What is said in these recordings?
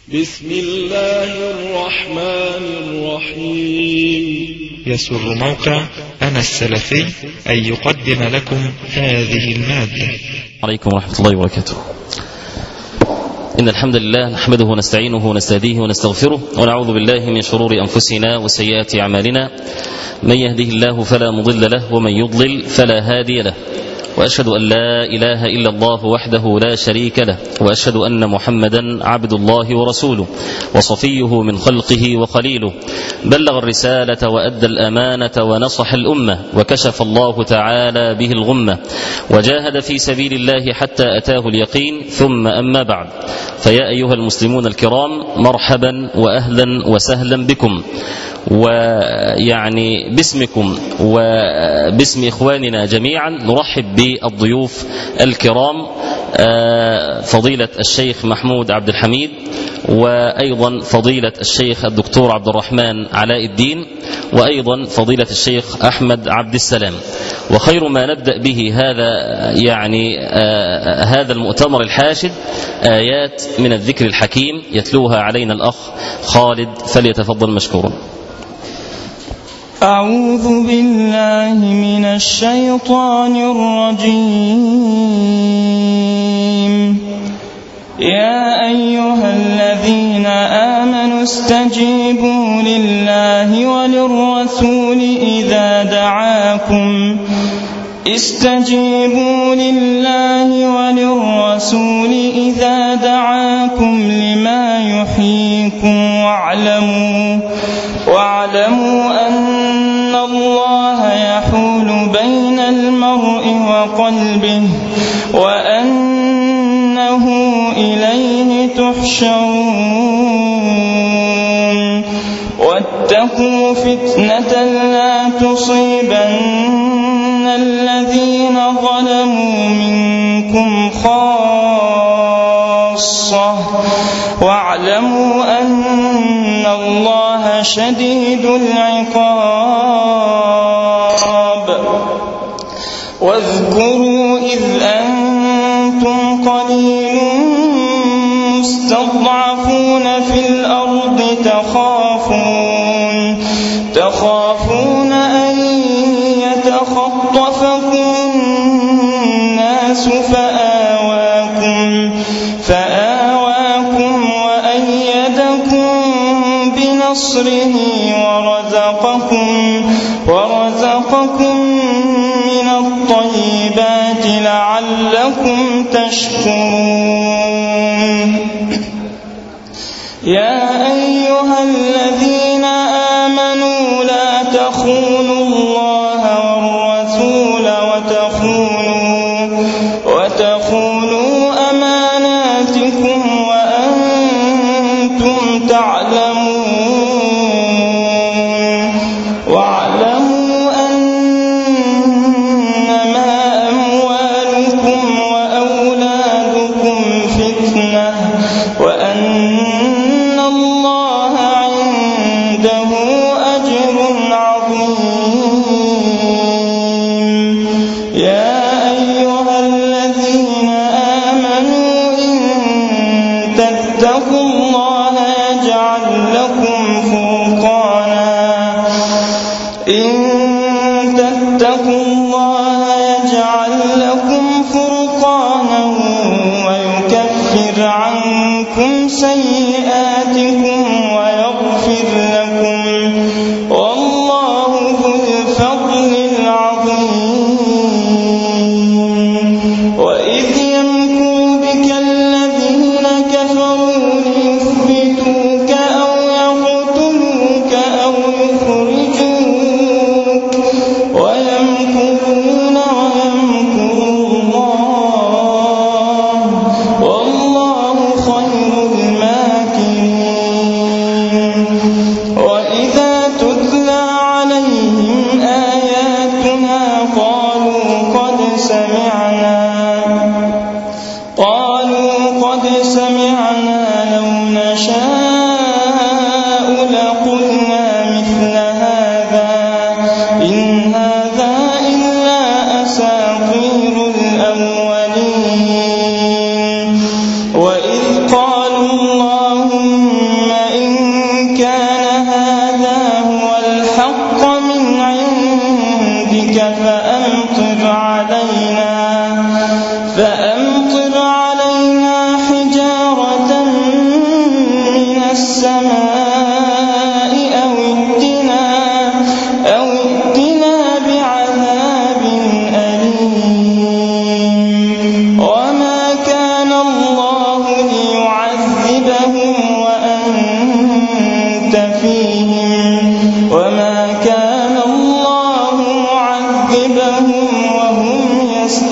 بسم الله الرحمن الرحيم. يسر موقع أنا السلفي أن يقدم لكم هذه المادة. عليكم ورحمة الله وبركاته. إن الحمد لله نحمده ونستعينه ونستهديه ونستغفره ونعوذ بالله من شرور أنفسنا وسيئات أعمالنا. من يهده الله فلا مضل له ومن يضلل فلا هادي له، وأشهد أن لا إله إلا الله وحده لا شريك له، وأشهد أن محمدا عبد الله ورسوله وصفيه من خلقه وخليله، بلغ الرسالة وأدى الأمانة ونصح الأمة، وكشف الله تعالى به الغمة، وجاهد في سبيل الله حتى أتاه اليقين. ثم أما بعد، فيا أيها المسلمون الكرام، مرحبا وأهلا وسهلا بكم، ويعني باسمكم وباسم إخواننا جميعا نرحب بالضيوف الكرام، فضيلة الشيخ محمود عبد الحميد، وأيضا فضيلة الشيخ الدكتور عبد الرحمن علاء الدين، وأيضا فضيلة الشيخ أحمد عبد السلام. وخير ما نبدأ به هذا المؤتمر الحاشد آيات من الذكر الحكيم يتلوها علينا الأخ خالد، فليتفضل مشكورا. أعوذ بالله من الشيطان الرجيم. يا أيها الذين آمنوا استجيبوا لله وللرسول إذا دعاكم لما يحييكم، واعلموا أن الله يحول بين المرء وقلبه، وأنه إليه تحشرون. واتقوا فتنة لا تصيبن الذين ظلموا منكم خاصة، واعلموا أن الله شديد العقاب. واذكروا إذ أنتم قليل مستضعفون في الأرض تخافون أن يتخطفكم الناس فآواكم وأيدكم بنصره ورزقكم من الطيبات لعلكم تشكرون. يا أيها الذين آمنوا لا تخونوا الله والرسول وتخونوا أماناتكم وأنتم تعلمون. واعلموا أنما أموالكم وأولادكم فتنة، وأن الله عنده أجر عظيم. يا أيها الذين آمنوا إن تتقوا الله يجعل لكم فرقانا ويكفر عنكم سيئاتكم ويغفر لكم، والله ذو الفضل العظيم. وإذ يمكر بك الذين كفروا ليثبتوك أو يقتلوك أو يخرجوك، ويمكرون ويمكر الله، والله خير الماكرين. وإذ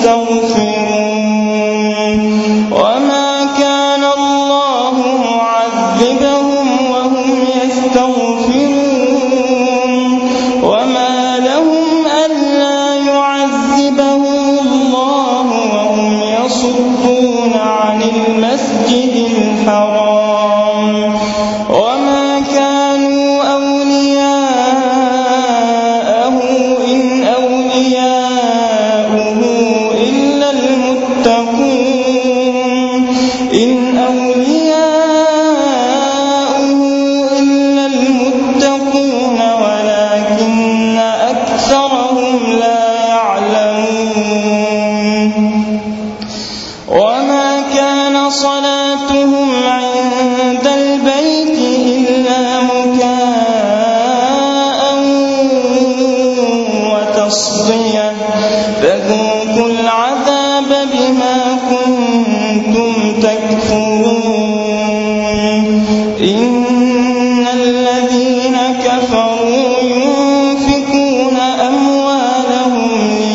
يستغفرون وما كان الله معذبهم وهم يستغفرون وما لهم ألا يعذبهم الله وهم يصدون عن المسجد الحرام وما كانوا أولياءه إن أولياؤه إلا المتقون ولكن أكثرهم لا يعلمون وما كان صلاتهم عند البيت إلا مكاء وتصدية فذوقوا العذاب بما كنتم تكفرون إن الذين كفروا ينفقون أموالهم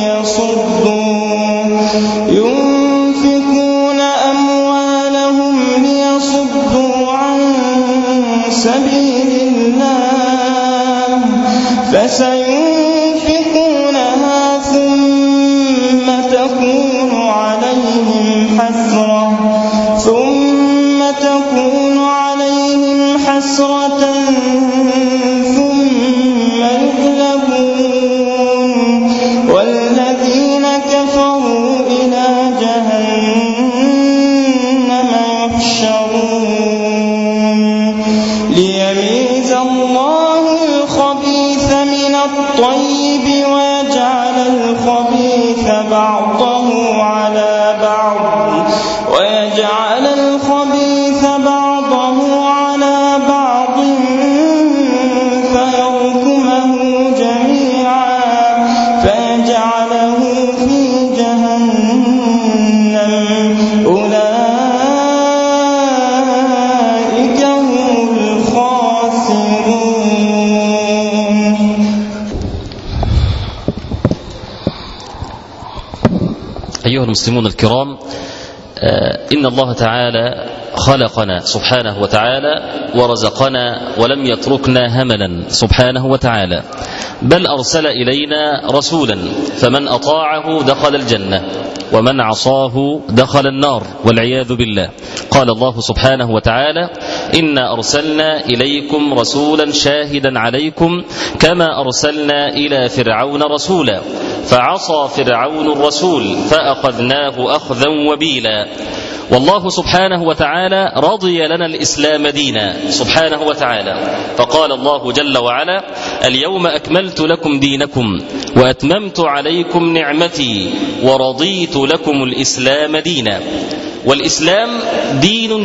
ليصدوا عن سبيل الله فسينفقونها ثم تكون عليهم حسرة ثم يغلبون والذين كفروا إلى جهنم يحشرون ليميز الله الخبيث من الطيب ويجعل الخبيث بعضه على بعض فيركمه جميعا فيجعله في جهنم أولئك هم الخاسرون. أيها المسلمون الكرام، إن الله تعالى خلقنا سبحانه وتعالى ورزقنا ولم يتركنا هملا سبحانه وتعالى، بل أرسل إلينا رسولا فمن أطاعه دخل الجنة ومن عصاه دخل النار والعياذ بالله. قال الله سبحانه وتعالى: إنا أرسلنا إليكم رسولا شاهدا عليكم كما أرسلنا إلى فرعون رسولا فعصى فرعون الرسول فأخذناه أخذا وبيلا. والله سبحانه وتعالى رضي لنا الإسلام دينا سبحانه وتعالى، فقال الله جل وعلا: اليوم أكملت لكم دينكم وأتممت عليكم نعمتي ورضيت لكم الإسلام دينا. والإسلام دين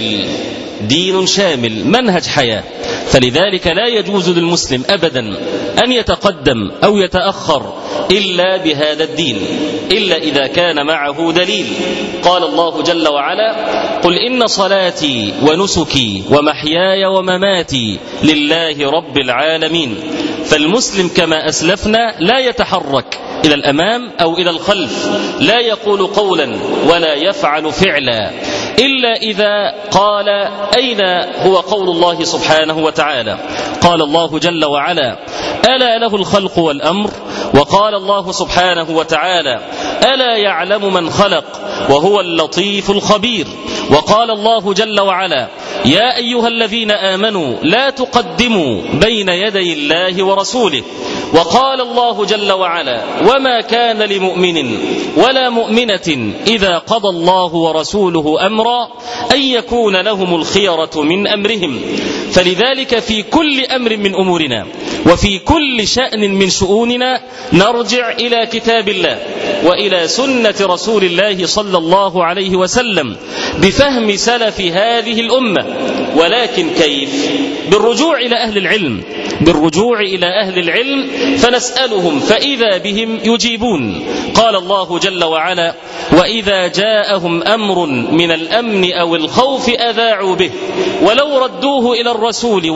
شامل منهج حياة، فلذلك لا يجوز للمسلم أبدا أن يتقدم أو يتأخر إلا بهذا الدين، إلا إذا كان معه دليل. قال الله جل وعلا: قل إن صلاتي ونسكي ومحياي ومماتي لله رب العالمين. فالمسلم كما أسلفنا لا يتحرك إلى الأمام أو إلى الخلف، لا يقول قولا ولا يفعل فعلا إلا إذا قال أين هو قول الله سبحانه وتعالى. قال الله جل وعلا: ألا له الخلق والأمر. وقال الله سبحانه وتعالى: ألا يعلم من خلق وهو اللطيف الخبير. وقال الله جل وعلا: يا أيها الذين آمنوا لا تقدموا بين يدي الله ورسوله. وقال الله جل وعلا: وما كان لمؤمن ولا مؤمنة إذا قضى الله ورسوله أمرا أن يكون لهم الخيرة من أمرهم. فلذلك في كل أمر من أمورنا وفي كل شأن من شؤوننا نرجع إلى كتاب الله وإلى سنة رسول الله صلى الله عليه وسلم بفهم سلف هذه الأمة. ولكن كيف؟ بالرجوع إلى أهل العلم بالرجوع إلى أهل العلم فنسألهم فإذا بهم يجيبون. قال الله جل وعلا: وإذا جاءهم أمر من الأمن أو الخوف أذاعوا به ولو ردوه إلى الرسول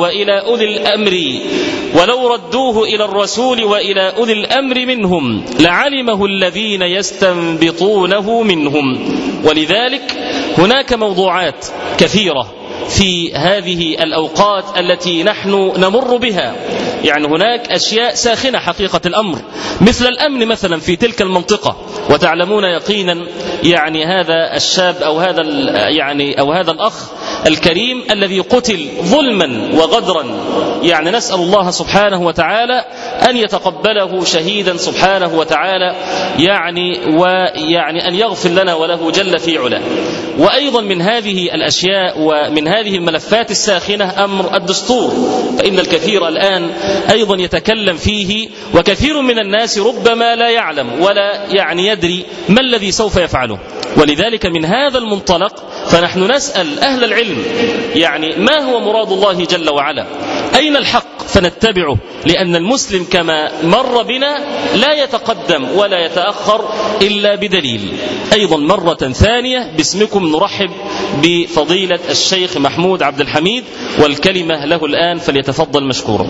وإلى أولي الأمر منهم لعلمه الذين يستنبطونه منهم. ولذلك هناك موضوعات كثيرة في هذه الأوقات التي نحن نمر بها. يعني هناك أشياء ساخنة حقيقة الأمر، مثل الأمن مثلا في تلك المنطقة. وتعلمون يقينا يعني هذا الشاب أو هذا الأخ الكريم الذي قتل ظلما وغدرا، يعني نسأل الله سبحانه وتعالى أن يتقبله شهيدا سبحانه وتعالى، يعني أن يغفر لنا وله جل في علاه. وأيضا من هذه الأشياء ومن هذه الملفات الساخنة أمر الدستور، فإن الكثير الآن أيضا يتكلم فيه، وكثير من الناس ربما لا يعلم ولا يدري ما الذي سوف يفعله. ولذلك من هذا المنطلق فنحن نسأل أهل العلم يعني ما هو مراد الله جل وعلا، أين الحق فنتبعه، لأن المسلم كما مر بنا لا يتقدم ولا يتأخر إلا بدليل. أيضا مرة ثانية باسمكم نرحب بفضيلة الشيخ محمود عبد الحميد، والكلمة له الآن، فليتفضل مشكورا.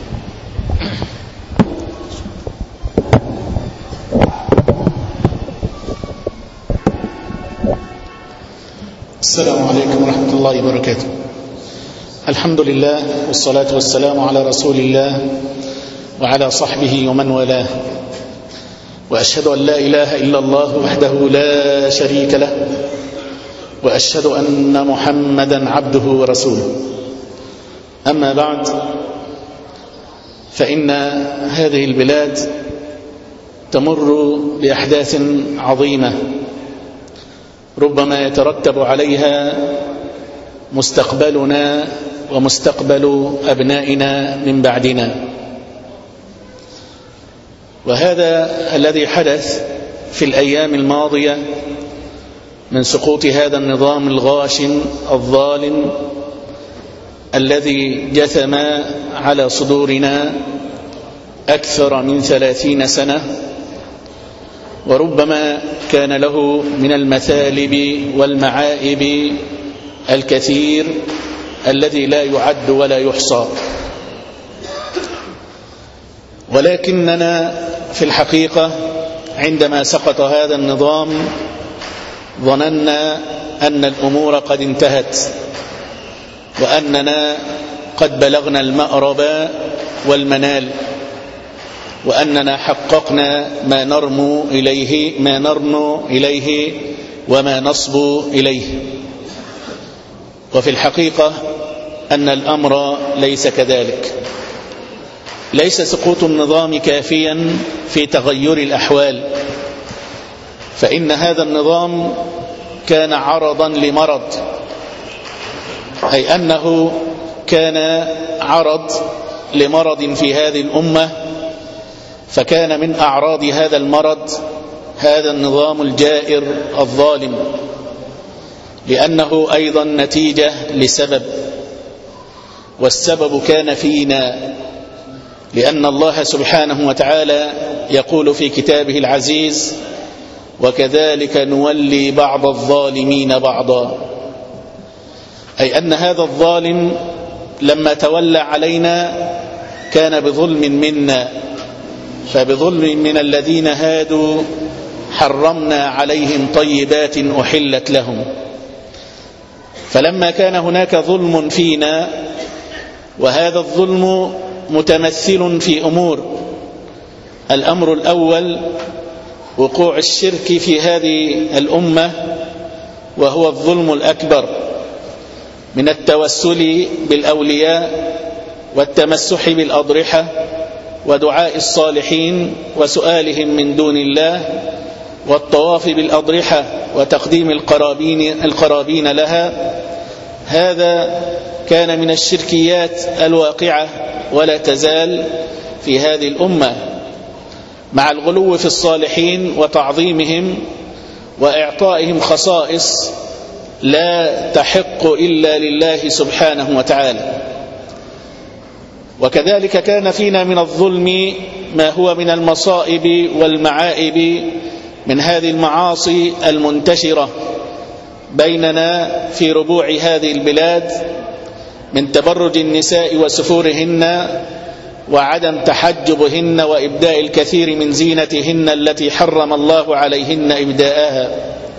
السلام عليكم ورحمة الله وبركاته. الحمد لله والصلاة والسلام على رسول الله وعلى صحبه ومن والاه، وأشهد أن لا إله إلا الله وحده لا شريك له، وأشهد أن محمدا عبده ورسوله. أما بعد، فإن هذه البلاد تمر بأحداث عظيمة ربما يترتب عليها مستقبلنا ومستقبل أبنائنا من بعدنا. وهذا الذي حدث في الأيام الماضية من سقوط هذا النظام الغاشم الظالم الذي جثم على صدورنا أكثر من 30 سنة، وربما كان له من المثالب والمعائب الكثير الذي لا يعد ولا يحصى. ولكننا في الحقيقة عندما سقط هذا النظام ظننا أن الأمور قد انتهت، وأننا قد بلغنا المأرب والمنال، وأننا حققنا ما نرنو إليه وما نصبو إليه. وفي الحقيقة أن الأمر ليس كذلك. ليس سقوط النظام كافيا في تغير الأحوال، فإن هذا النظام كان عرضا لمرض، أي أنه كان عرض لمرض في هذه الأمة، فكان من أعراض هذا المرض هذا النظام الجائر الظالم، لأنه أيضا نتيجة لسبب، والسبب كان فينا، لأن الله سبحانه وتعالى يقول في كتابه العزيز: وكذلك نولي بعض الظالمين بعضا، أي أن هذا الظالم لما تولى علينا كان بظلم منا، فبظلم من الذين هادوا حرمنا عليهم طيبات أحلت لهم. فلما كان هناك ظلم فينا، وهذا الظلم متمثل في أمور: الأمر الأول وقوع الشرك في هذه الأمة، وهو الظلم الأكبر من التوسل بالأولياء والتمسح بالأضرحة ودعاء الصالحين وسؤالهم من دون الله والطواف بالأضرحة وتقديم القرابين لها. هذا كان من الشركيات الواقعة ولا تزال في هذه الأمة، مع الغلو في الصالحين وتعظيمهم وإعطائهم خصائص لا تحق إلا لله سبحانه وتعالى. وكذلك كان فينا من الظلم ما هو من المصائب والمعائب من هذه المعاصي المنتشرة بيننا في ربوع هذه البلاد، من تبرج النساء وسفورهن وعدم تحجبهن وإبداء الكثير من زينتهن التي حرم الله عليهن إبداءها،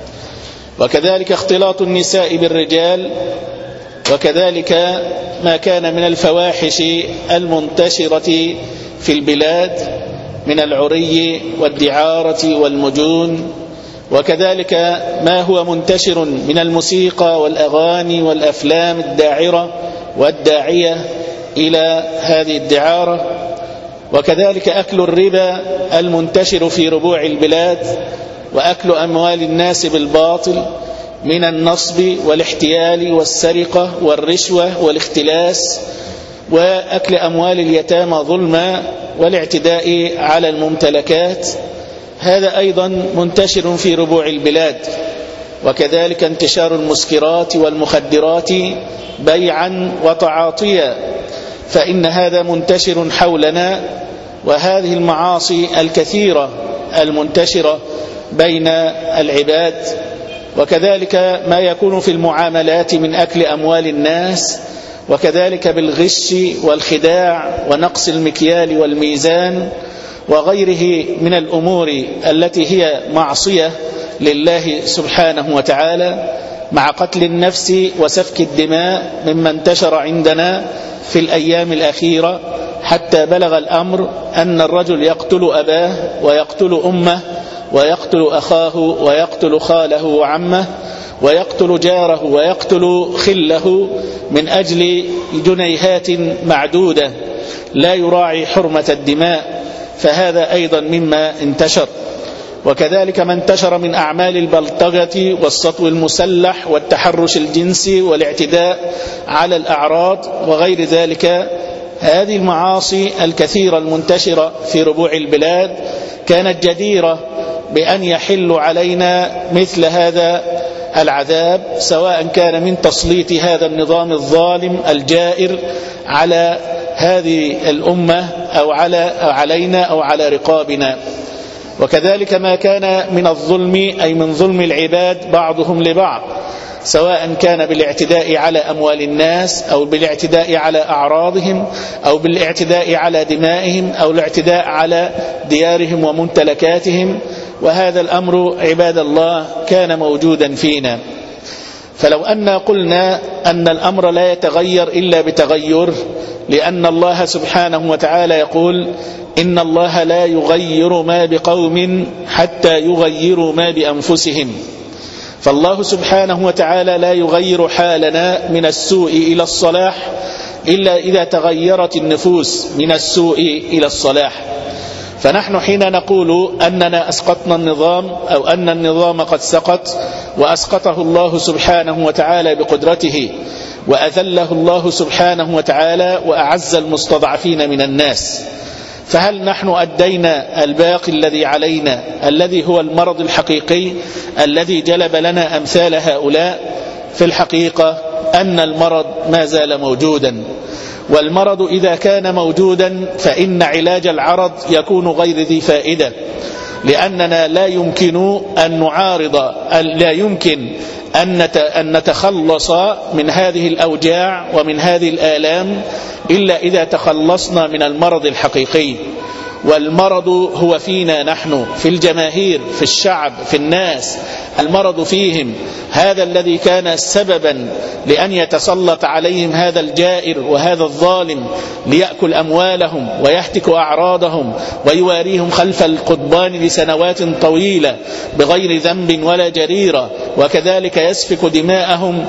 وكذلك اختلاط النساء بالرجال، وكذلك ما كان من الفواحش المنتشرة في البلاد من العري والدعارة والمجون، وكذلك ما هو منتشر من الموسيقى والأغاني والأفلام الداعرة والداعية إلى هذه الدعارة، وكذلك أكل الربا المنتشر في ربوع البلاد، وأكل أموال الناس بالباطل من النصب والاحتيال والسرقة والرشوة والاختلاس، وأكل أموال اليتامى ظلما والاعتداء على الممتلكات، هذا أيضا منتشر في ربوع البلاد. وكذلك انتشار المسكرات والمخدرات بيعا وتعاطيا، فإن هذا منتشر حولنا، وهذه المعاصي الكثيرة المنتشرة بين العباد، وكذلك ما يكون في المعاملات من أكل أموال الناس، وكذلك بالغش والخداع ونقص المكيال والميزان وغيره من الأمور التي هي معصية لله سبحانه وتعالى، مع قتل النفس وسفك الدماء مما انتشر عندنا في الأيام الأخيرة، حتى بلغ الأمر أن الرجل يقتل أباه ويقتل أمه ويقتل أخاه ويقتل خاله وعمه ويقتل جاره ويقتل خله من أجل جنيهات معدودة، لا يراعي حرمة الدماء، فهذا أيضا مما انتشر. وكذلك ما انتشر من أعمال البلطجة والسطو المسلح والتحرش الجنسي والاعتداء على الأعراض وغير ذلك، هذه المعاصي الكثيرة المنتشرة في ربوع البلاد كانت جديرة بأن يحل علينا مثل هذا العذاب، سواء كان من تسليط هذا النظام الظالم الجائر على هذه الأمة أو علينا أو على رقابنا. وكذلك ما كان من الظلم، أي من ظلم العباد بعضهم لبعض، سواء كان بالاعتداء على أموال الناس أو بالاعتداء على أعراضهم أو بالاعتداء على دمائهم أو الاعتداء على ديارهم وممتلكاتهم، وهذا الأمر عباد الله كان موجودا فينا. فلو أن قلنا أن الأمر لا يتغير إلا بتغير، لأن الله سبحانه وتعالى يقول إن الله لا يغير ما بقوم حتى يغيروا ما بأنفسهم، فالله سبحانه وتعالى لا يغير حالنا من السوء إلى الصلاح إلا إذا تغيرت النفوس من السوء إلى الصلاح. فنحن حين نقول أننا أسقطنا النظام أو أن النظام قد سقط وأسقطه الله سبحانه وتعالى بقدرته وأذله الله سبحانه وتعالى وأعز المستضعفين من الناس، فهل نحن أدينا الباقي الذي علينا الذي هو المرض الحقيقي الذي جلب لنا أمثال هؤلاء؟ في الحقيقة أن المرض ما زال موجودا، والمرض إذا كان موجودا فإن علاج العرض يكون غير ذي فائدة، لأننا لا يمكن أن نعارض، لا يمكن أن نتخلص من هذه الأوجاع ومن هذه الآلام إلا إذا تخلصنا من المرض الحقيقي. والمرض هو فينا نحن، في الجماهير، في الشعب، في الناس، المرض فيهم. هذا الذي كان سببا لأن يتسلط عليهم هذا الجائر وهذا الظالم ليأكل أموالهم ويهتك أعراضهم ويواريهم خلف القضبان لسنوات طويلة بغير ذنب ولا جريرة، وكذلك يسفك دماءهم.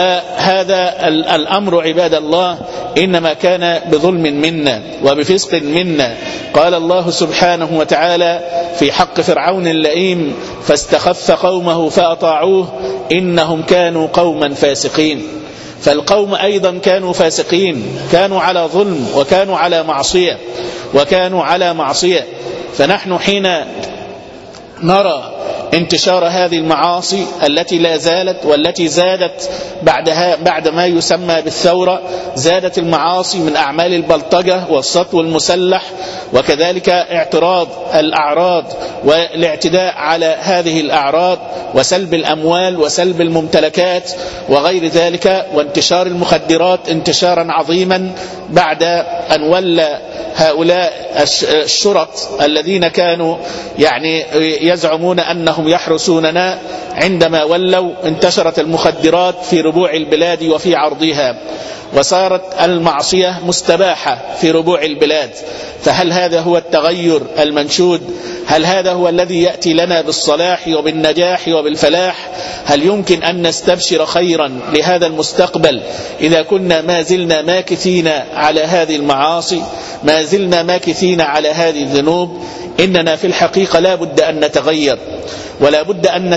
وهذا الأمر عباد الله إنما كان بظلم منا وبفسق منا. قال الله سبحانه وتعالى في حق فرعون اللئيم: فاستخف قومه فأطاعوه إنهم كانوا قوما فاسقين. فالقوم أيضا كانوا فاسقين، كانوا على ظلم وكانوا على معصية. فنحن حين نرى انتشار هذه المعاصي التي لا زالت والتي زادت بعد ما يسمى بالثورة. زادت المعاصي من أعمال البلطجة والسطو المسلح، وكذلك اعتراض الأعراض والاعتداء على هذه الأعراض وسلب الأموال وسلب الممتلكات وغير ذلك، وانتشار المخدرات انتشارا عظيما بعد أن ولى هؤلاء الشرط الذين كانوا يزعمون أنهم يحرسوننا. عندما ولوا انتشرت المخدرات في ربوع البلاد وفي عرضها، وصارت المعصية مستباحة في ربوع البلاد. فهل هذا هو التغير المنشود؟ هل هذا هو الذي يأتي لنا بالصلاح وبالنجاح وبالفلاح؟ هل يمكن أن نستبشر خيرا لهذا المستقبل إذا كنا ما زلنا ماكثين على هذه المعاصي، ما زلنا ماكثين على هذه الذنوب؟ إننا في الحقيقة لا بد أن نتغير، ولا بد أن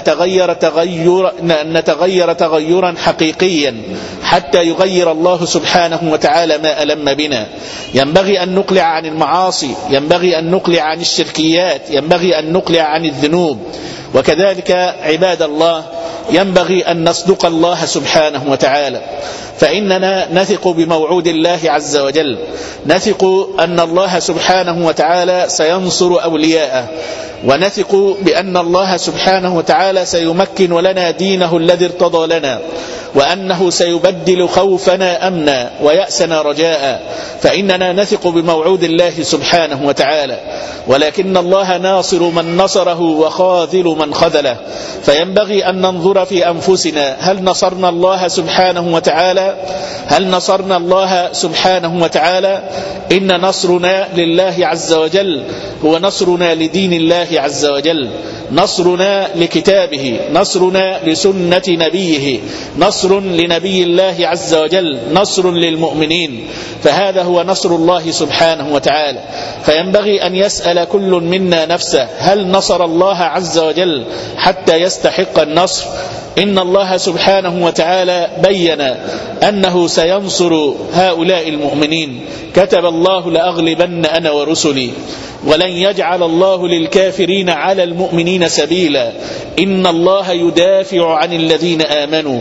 نتغير تغيرا حقيقيا حتى يغير الله سبحانه وتعالى ما ألم بنا. ينبغي أن نقلع عن المعاصي، ينبغي أن نقلع عن الشركيات، ينبغي أن نقلع عن الذنوب. وكذلك عباد الله ينبغي أن نصدق الله سبحانه وتعالى، فإننا نثق بموعود الله عز وجل، نثق أن الله سبحانه وتعالى سينصر أولياءه، ونثق بأن الله سبحانه وتعالى سيمكن لنا دينه الذي ارتضى لنا، وأنه سيبدل خوفنا أمنا ويأسنا رجاء. فإننا نثق بموعود الله سبحانه وتعالى، ولكن الله ناصر من نصره وخاذل من خذله. فينبغي أن ننظر في أنفسنا، هل نصرنا الله سبحانه وتعالى؟ هل نصرنا الله سبحانه وتعالى؟ إن نصرنا لله عز وجل هو نصرنا لدين الله عز وجل، نصرنا لكتابه، نصرنا لسنة نبيه، نصر لنبي الله عز وجل، نصر للمؤمنين. فهذا هو نصر الله سبحانه وتعالى. فينبغي أن يسأل كل منا نفسه، هل نصر الله عز وجل حتى يستحق النصر؟ إن الله سبحانه وتعالى بين أنه سينصر هؤلاء المؤمنين. كتب الله لأغلبن أنا ورسلي ولن يجعل الله للكافرين على المؤمنين سبيلا إن الله يدافع عن الذين آمنوا.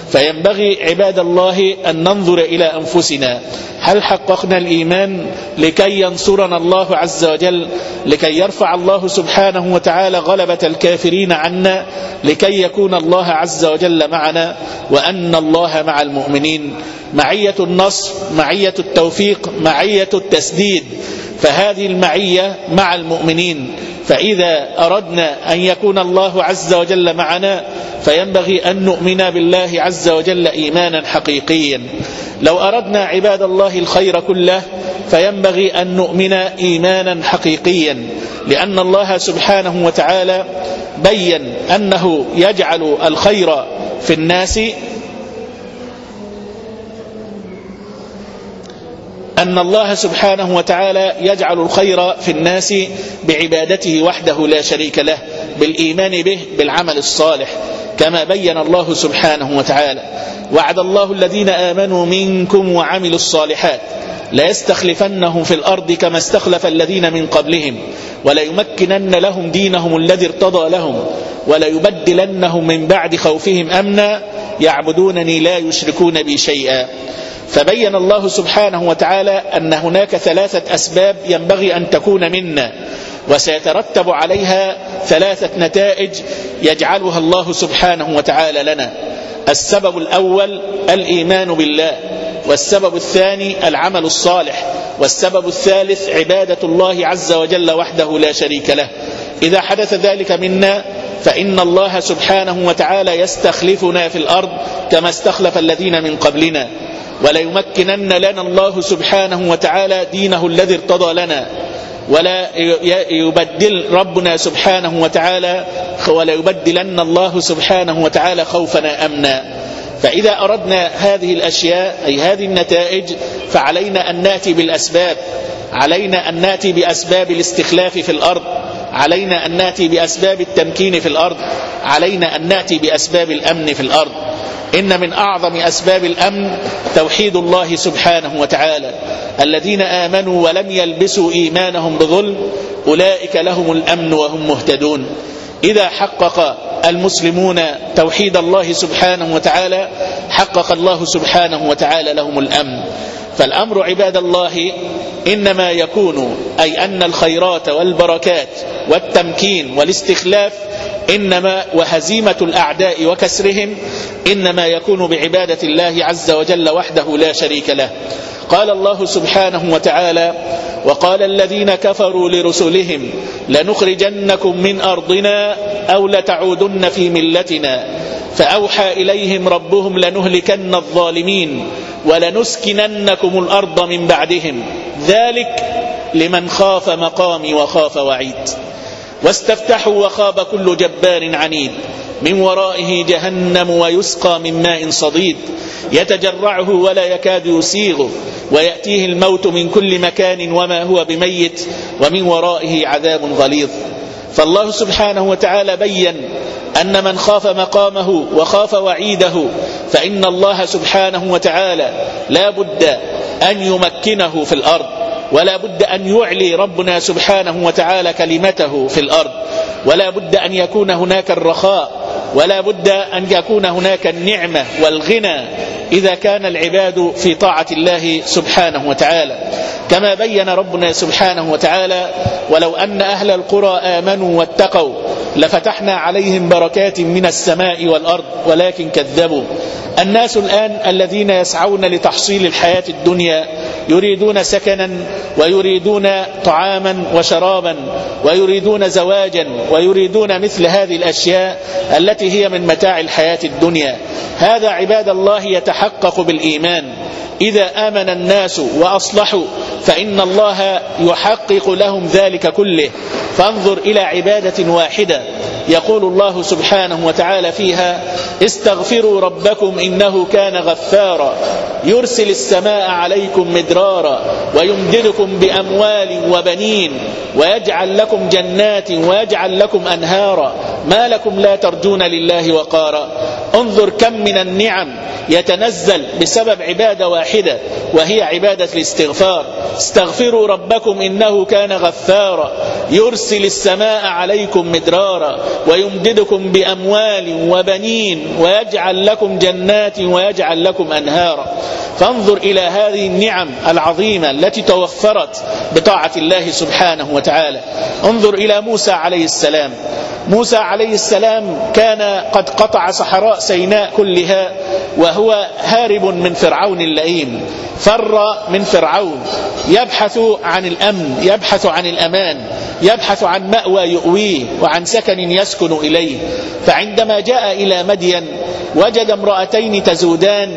فينبغي عباد الله أن ننظر إلى أنفسنا، هل حققنا الإيمان لكي ينصرنا الله عز وجل، لكي يرفع الله سبحانه وتعالى غلبة الكافرين عنا، لكي يكون الله عز وجل معنا، وأن الله مع المؤمنين. معية النصر، معية التوفيق، معية التسديد، فهذه المعية مع المؤمنين. فإذا أردنا أن يكون الله عز وجل معنا فينبغي أن نؤمن بالله عز وجل إيمانا حقيقيا. لو أردنا عباد الله الخير كله فينبغي أن نؤمن إيمانا حقيقيا، لأن الله سبحانه وتعالى بين أنه يجعل الخير في الناس، أن الله سبحانه وتعالى يجعل الخير في الناس بعبادته وحده لا شريك له، بالإيمان به، بالعمل الصالح، كما بين الله سبحانه وتعالى. وعد الله الذين آمنوا منكم وعملوا الصالحات ليستخلفنهم في الأرض كما استخلف الذين من قبلهم وليمكنن لهم دينهم الذي ارتضى لهم وليبدلنهم من بعد خوفهم أمنا يعبدونني لا يشركون بي شيئا. فبين الله سبحانه وتعالى أن هناك 3 أسباب ينبغي أن تكون منا، وسيترتب عليها 3 نتائج يجعلها الله سبحانه وتعالى لنا. السبب الأول الإيمان بالله، والسبب الثاني العمل الصالح، والسبب الثالث عبادة الله عز وجل وحده لا شريك له. إذا حدث ذلك منا فإن الله سبحانه وتعالى يستخلفنا في الأرض كما استخلف الذين من قبلنا، وليمكنن لنا الله سبحانه وتعالى دينه الذي ارتضى لنا، ولا يبدل ربنا سبحانه وتعالى، ولا يبدلن الله سبحانه وتعالى خوفنا أمنا. فإذا أردنا هذه الأشياء أي هذه النتائج فعلينا أن نأتي بالأسباب، علينا أن نأتي بأسباب الاستخلاف في الأرض، علينا أن نأتي بأسباب التمكين في الأرض، علينا أن نأتي بأسباب الأمن في الأرض. إن من أعظم أسباب الأمن توحيد الله سبحانه وتعالى. الذين آمنوا ولم يلبسوا إيمانهم بظلم أولئك لهم الأمن وهم مهتدون. إذا حقق المسلمون توحيد الله سبحانه وتعالى حقق الله سبحانه وتعالى لهم الأمن. فالأمر عباد الله إنما يكون أي أن الخيرات والبركات والتمكين والاستخلاف إنما وهزيمة الأعداء وكسرهم إنما يكون بعبادة الله عز وجل وحده لا شريك له. قال الله سبحانه وتعالى: وقال الذين كفروا لرسلهم لنخرجنكم من أرضنا أو لتعودن في ملتنا فأوحى إليهم ربهم لنهلكن الظالمين ولنسكننكم الأرض من بعدهم ذلك لمن خاف مقامي وخاف وعيد. واستفتحوا وخاب كل جبار عنيد من ورائه جهنم ويسقى من ماء صديد يتجرعه ولا يكاد يسيغه ويأتيه الموت من كل مكان وما هو بميت ومن ورائه عذاب غليظ. فالله سبحانه وتعالى بين أن من خاف مقامه وخاف وعيده فإن الله سبحانه وتعالى لا بد أن يمكنه في الأرض، ولا بد أن يعلي ربنا سبحانه وتعالى كلمته في الأرض، ولا بد أن يكون هناك الرخاء، ولا بد أن يكون هناك النعمة والغنى إذا كان العباد في طاعة الله سبحانه وتعالى. كما بين ربنا سبحانه وتعالى: ولو أن أهل القرى آمنوا واتقوا لفتحنا عليهم بركات من السماء والأرض ولكن كذبوا. الناس الآن الذين يسعون لتحصيل الحياة الدنيا يريدون سكنا ويريدون طعاما وشرابا ويريدون زواجا ويريدون مثل هذه الأشياء التي هي من متاع الحياة الدنيا. هذا عباد الله يتحقق بالإيمان. إذا آمن الناس وأصلحوا فإن الله يحقق لهم ذلك كله. فانظر إلى عبادة واحدة يقول الله سبحانه وتعالى فيها: استغفروا ربكم إنه كان غفارا يرسل السماء عليكم مدرارا ويمددكم بأموال وبنين ويجعل لكم جنات ويجعل لكم أنهارا ما لكم لا ترجون لله وقارا. انظر كم من النعم يتنزل بسبب عبادة واحدة وهي عبادة الاستغفار. استغفروا ربكم إنه كان غفارا يرسل السماء عليكم مدرارا ويمددكم بأموال وبنين ويجعل لكم جنات ويجعل لكم أنهارا. فانظر إلى هذه النعم العظيمة التي توفرت بطاعة الله سبحانه وتعالى. انظر إلى موسى عليه السلام. موسى عليه السلام كان قد قطع صحراء سيناء كلها وهو هارب من فرعون اللئيم، فر من فرعون يبحث عن الأمن، يبحث عن الأمان، يبحث عن مأوى يؤويه وعن سكن يسكن إليه. فعندما جاء إلى مدين وجد امرأتين تزودان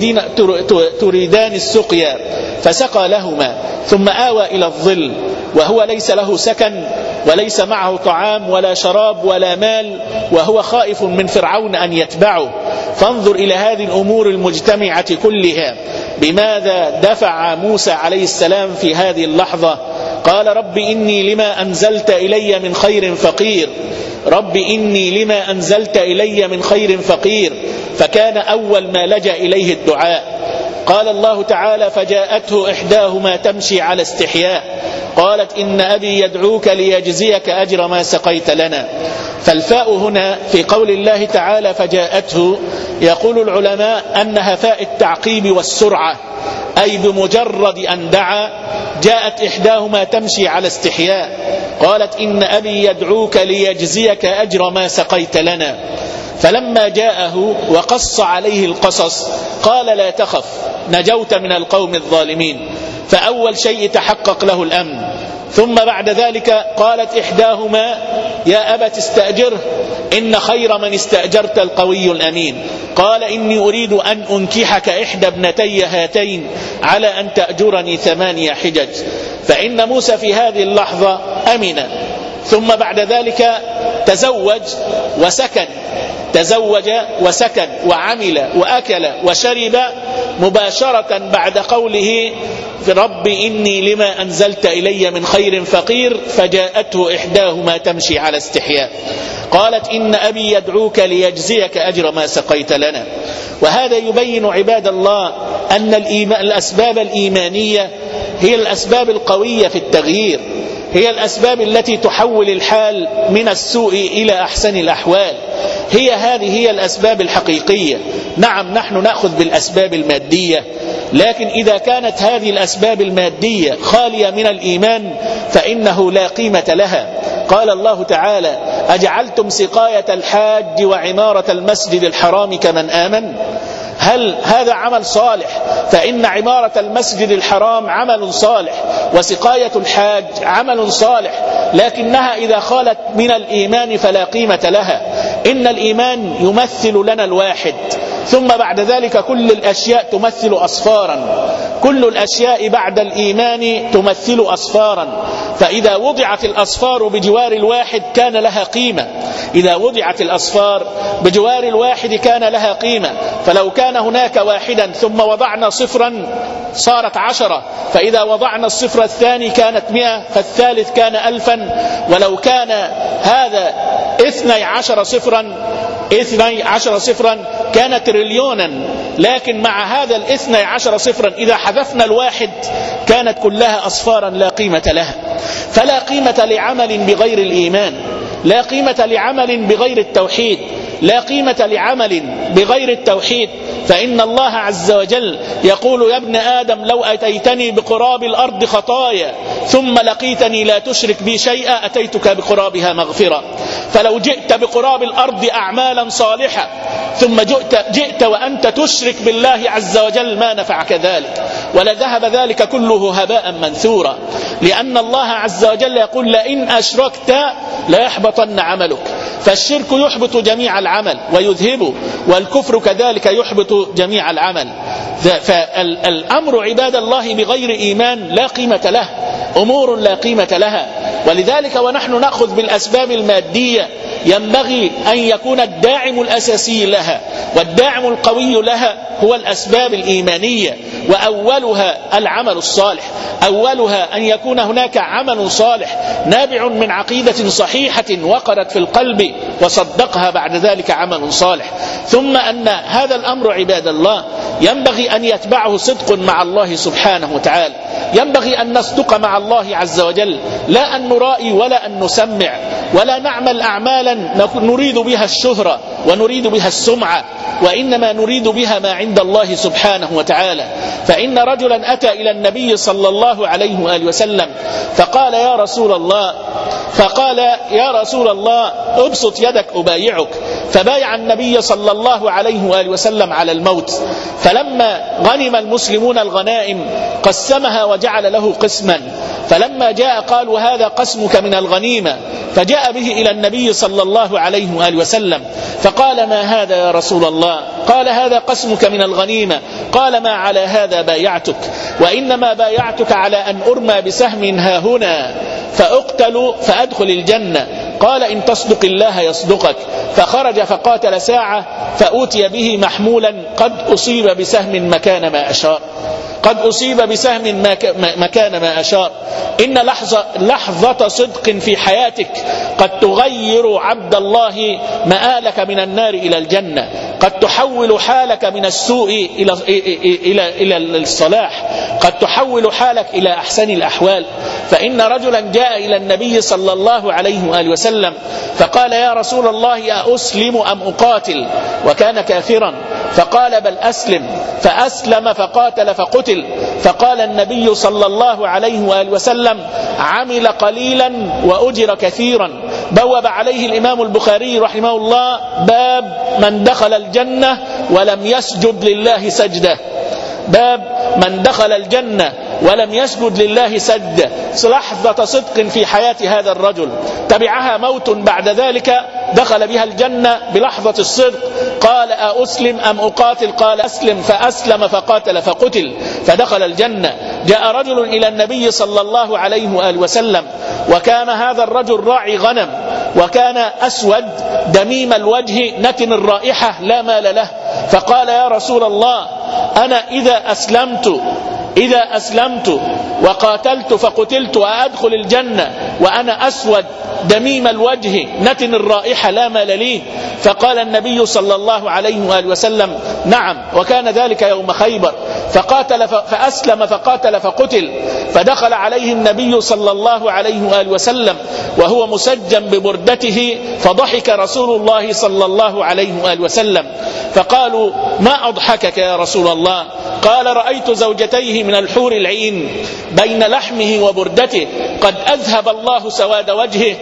تريدان السقيا فسقى لهما ثم آوى إلى الظل وهو ليس له سكن وليس معه طعام ولا شراب ولا مال وهو خائف من فرعون أن يتبعه. فانظر إلى هذه الأمور المجتمعة كلها بماذا دفع موسى عليه السلام في هذه اللحظة. قال: رب إني لما أنزلت إلي من خير فقير، رب إني لما أنزلت إلي من خير فقير. فكان أول ما لجأ إليه الدعاء. قال الله تعالى: فجاءته إحداهما تمشي على استحياء قالت إن أبي يدعوك ليجزيك أجر ما سقيت لنا. فالفاء هنا في قول الله تعالى فجاءته يقول العلماء أنها فاء التعقيب والسرعة، أي بمجرد أن دعا جاءت إحداهما تمشي على استحياء قالت إن أبي يدعوك ليجزيك أجر ما سقيت لنا. فلما جاءه وقص عليه القصص قال: لا تخف نجوت من القوم الظالمين. فأول شيء تحقق له الأمن. ثم بعد ذلك قالت إحداهما: يا أبت استأجره إن خير من استأجرت القوي الأمين. قال: إني أريد أن أنكحك إحدى ابنتي هاتين على أن تأجرني 8 حجج. فإن موسى في هذه اللحظة أمن. ثم بعد ذلك تزوج وسكن، تزوج وسكن وعمل وأكل وشرب مباشرة بعد قوله في رب إني لما أنزلت إلي من خير فقير. فجاءته إحداهما تمشي على استحياء قالت إن أبي يدعوك ليجزيك أجر ما سقيت لنا. وهذا يبين عباد الله أن الأسباب الإيمانية هي الأسباب القوية في التغيير. هي الأسباب التي تحول الحال من السوء إلى أحسن الأحوال. هذه هي الأسباب الحقيقية. نعم نحن نأخذ بالأسباب المادية، لكن إذا كانت هذه الأسباب المادية خالية من الإيمان فإنه لا قيمة لها. قال الله تعالى: أجعلتم سقاية الحاج وعمارة المسجد الحرام كمن آمن؟ هل هذا عمل صالح؟ فإن عمارة المسجد الحرام عمل صالح، وسقاية الحاج عمل صالح، لكنها إذا خالت من الإيمان فلا قيمة لها. إن الإيمان يمثل لنا الواحد، ثم بعد ذلك كل الأشياء تمثل أصفارا، كل الأشياء بعد الإيمان تمثل أصفارا. فإذا وضعت الأصفار بجوار الواحد كان لها قيمة، إذا وضعت الأصفار بجوار الواحد كان لها قيمة. فلو كان هناك واحدا ثم وضعنا صفرا صارت 10، فإذا وضعنا الصفر الثاني كانت 100، فالثالث كان 1000، ولو كان هذا 12 صفرا كان تريليونا. لكن مع هذا 12 صفرا إذا حذفنا الواحد كانت كلها أصفارا لا قيمة لها. فلا قيمة لعمل بغير الإيمان، لا قيمة لعمل بغير التوحيد، لا قيمة لعمل بغير التوحيد. فإن الله عز وجل يقول: يا ابن آدم لو أتيتني بقراب الأرض خطايا ثم لقيتني لا تشرك بي شيئا أتيتك بقرابها مغفرة. فلو جئت بقراب الأرض أعمالا صالحة ثم جئت وأنت تشرك بالله عز وجل ما نفعك ذلك، ولذهب ذلك كله هباء منثورا. لأن الله عز وجل يقول: لئن أشركت ليحبطن عملك. فالشرك يحبط جميع العمل ويذهبه، والكفر كذلك يحبط جميع العمل. فالأمر عباد الله بغير إيمان لا قيمة له، أمور لا قيمة لها. ولذلك ونحن نأخذ بالأسباب المادية ينبغي أن يكون الداعم الأساسي لها والداعم القوي لها هو الأسباب الإيمانية، وأولها العمل الصالح، أولها أن يكون هناك عمل صالح نابع من عقيدة صحيحة وقرت في القلب وصدقها بعد ذلك عمل صالح. ثم أن هذا الأمر عباد الله ينبغي أن يتبعه صدق مع الله سبحانه وتعالى، ينبغي أن نصدق مع الله عز وجل، لا أن نرائي ولا أن نسمع ولا نعمل أعمالا نريد بها الشهرة ونريد بها السمعة، وإنما نريد بها ما عند الله سبحانه وتعالى. فإن رجلا أتى إلى النبي صلى الله عليه وآله وسلم فقال: يا رسول الله ابسط يدك أبايعك. فبايع النبي صلى الله عليه وآله وسلم على الموت. فلما غنم المسلمون الغنائم قسمها وجعل له قسما، فلما جاء قالوا: هذا قسمك من الغنيمة. فجاء به إلى النبي صلى الله عليه وآله وسلم فقال: ما هذا يا رسول الله؟ قال: هذا قسمك من الغنيمة. قال: ما على هذا بايعتك، وإنما بايعتك على أن أرمى بسهم هاهنا فأقتل فأدخل الجنة. قال: إن تصدق الله يصدقك. فخرج فقاتل ساعة فأوتي به محمولا قد أصيب بسهم مكان ما أشار، قد أصيب بسهم مكان ما أشار. إن لحظة صدق في حياتك قد تغير عبد الله مآلك من النار إلى الجنة، قد تحول حالك من السوء إلى الصلاح، قد تحول حالك إلى أحسن الأحوال. فإن رجلا جاء إلى النبي صلى الله عليه وآله وسلم فقال: يا رسول الله أسلم أم أقاتل؟ وكان كافرا. فقال: بل أسلم. فأسلم فقاتل فقتل. فقال النبي صلى الله عليه وآله وسلم: عمل قليلا وأجر كثيرا. بوب عليه الإمام البخاري رحمه الله باب من دخل الجنة ولم يسجد لله سجدة، باب من دخل الجنة ولم يسجد لله سجدة. لحظة صدق في حياة هذا الرجل تبعها موت بعد ذلك دخل بها الجنة بلحظة الصدق. قال: أسلم أم أقاتل؟ قال: أسلم. فأسلم فقاتل فقتل فدخل الجنة. جاء رجل إلى النبي صلى الله عليه وآله وسلم، وكان هذا الرجل راعي غنم، وكان أسود دميم الوجه نتن الرائحة لا مال له. فقال: يا رسول الله أنا إذا أسلمت إذا أسلمت وقاتلت فقتلت أدخل الجنة وأنا أسود دميم الوجه نتن الرائحة لا مال لي؟ فقال النبي صلى الله عليه وآله وسلم نعم، وكان ذلك يوم خيبر. فقاتل فأسلم فقاتل فقتل، فدخل عليه النبي صلى الله عليه وآله وسلم وهو مسجم ببردته، فضحك رسول الله صلى الله عليه وآله وسلم، فقالوا ما أضحكك يا رسول الله؟ قال رأيت زوجتيه من الحور العين بين لحمه وبردته قد أذهب الله سواد وجهه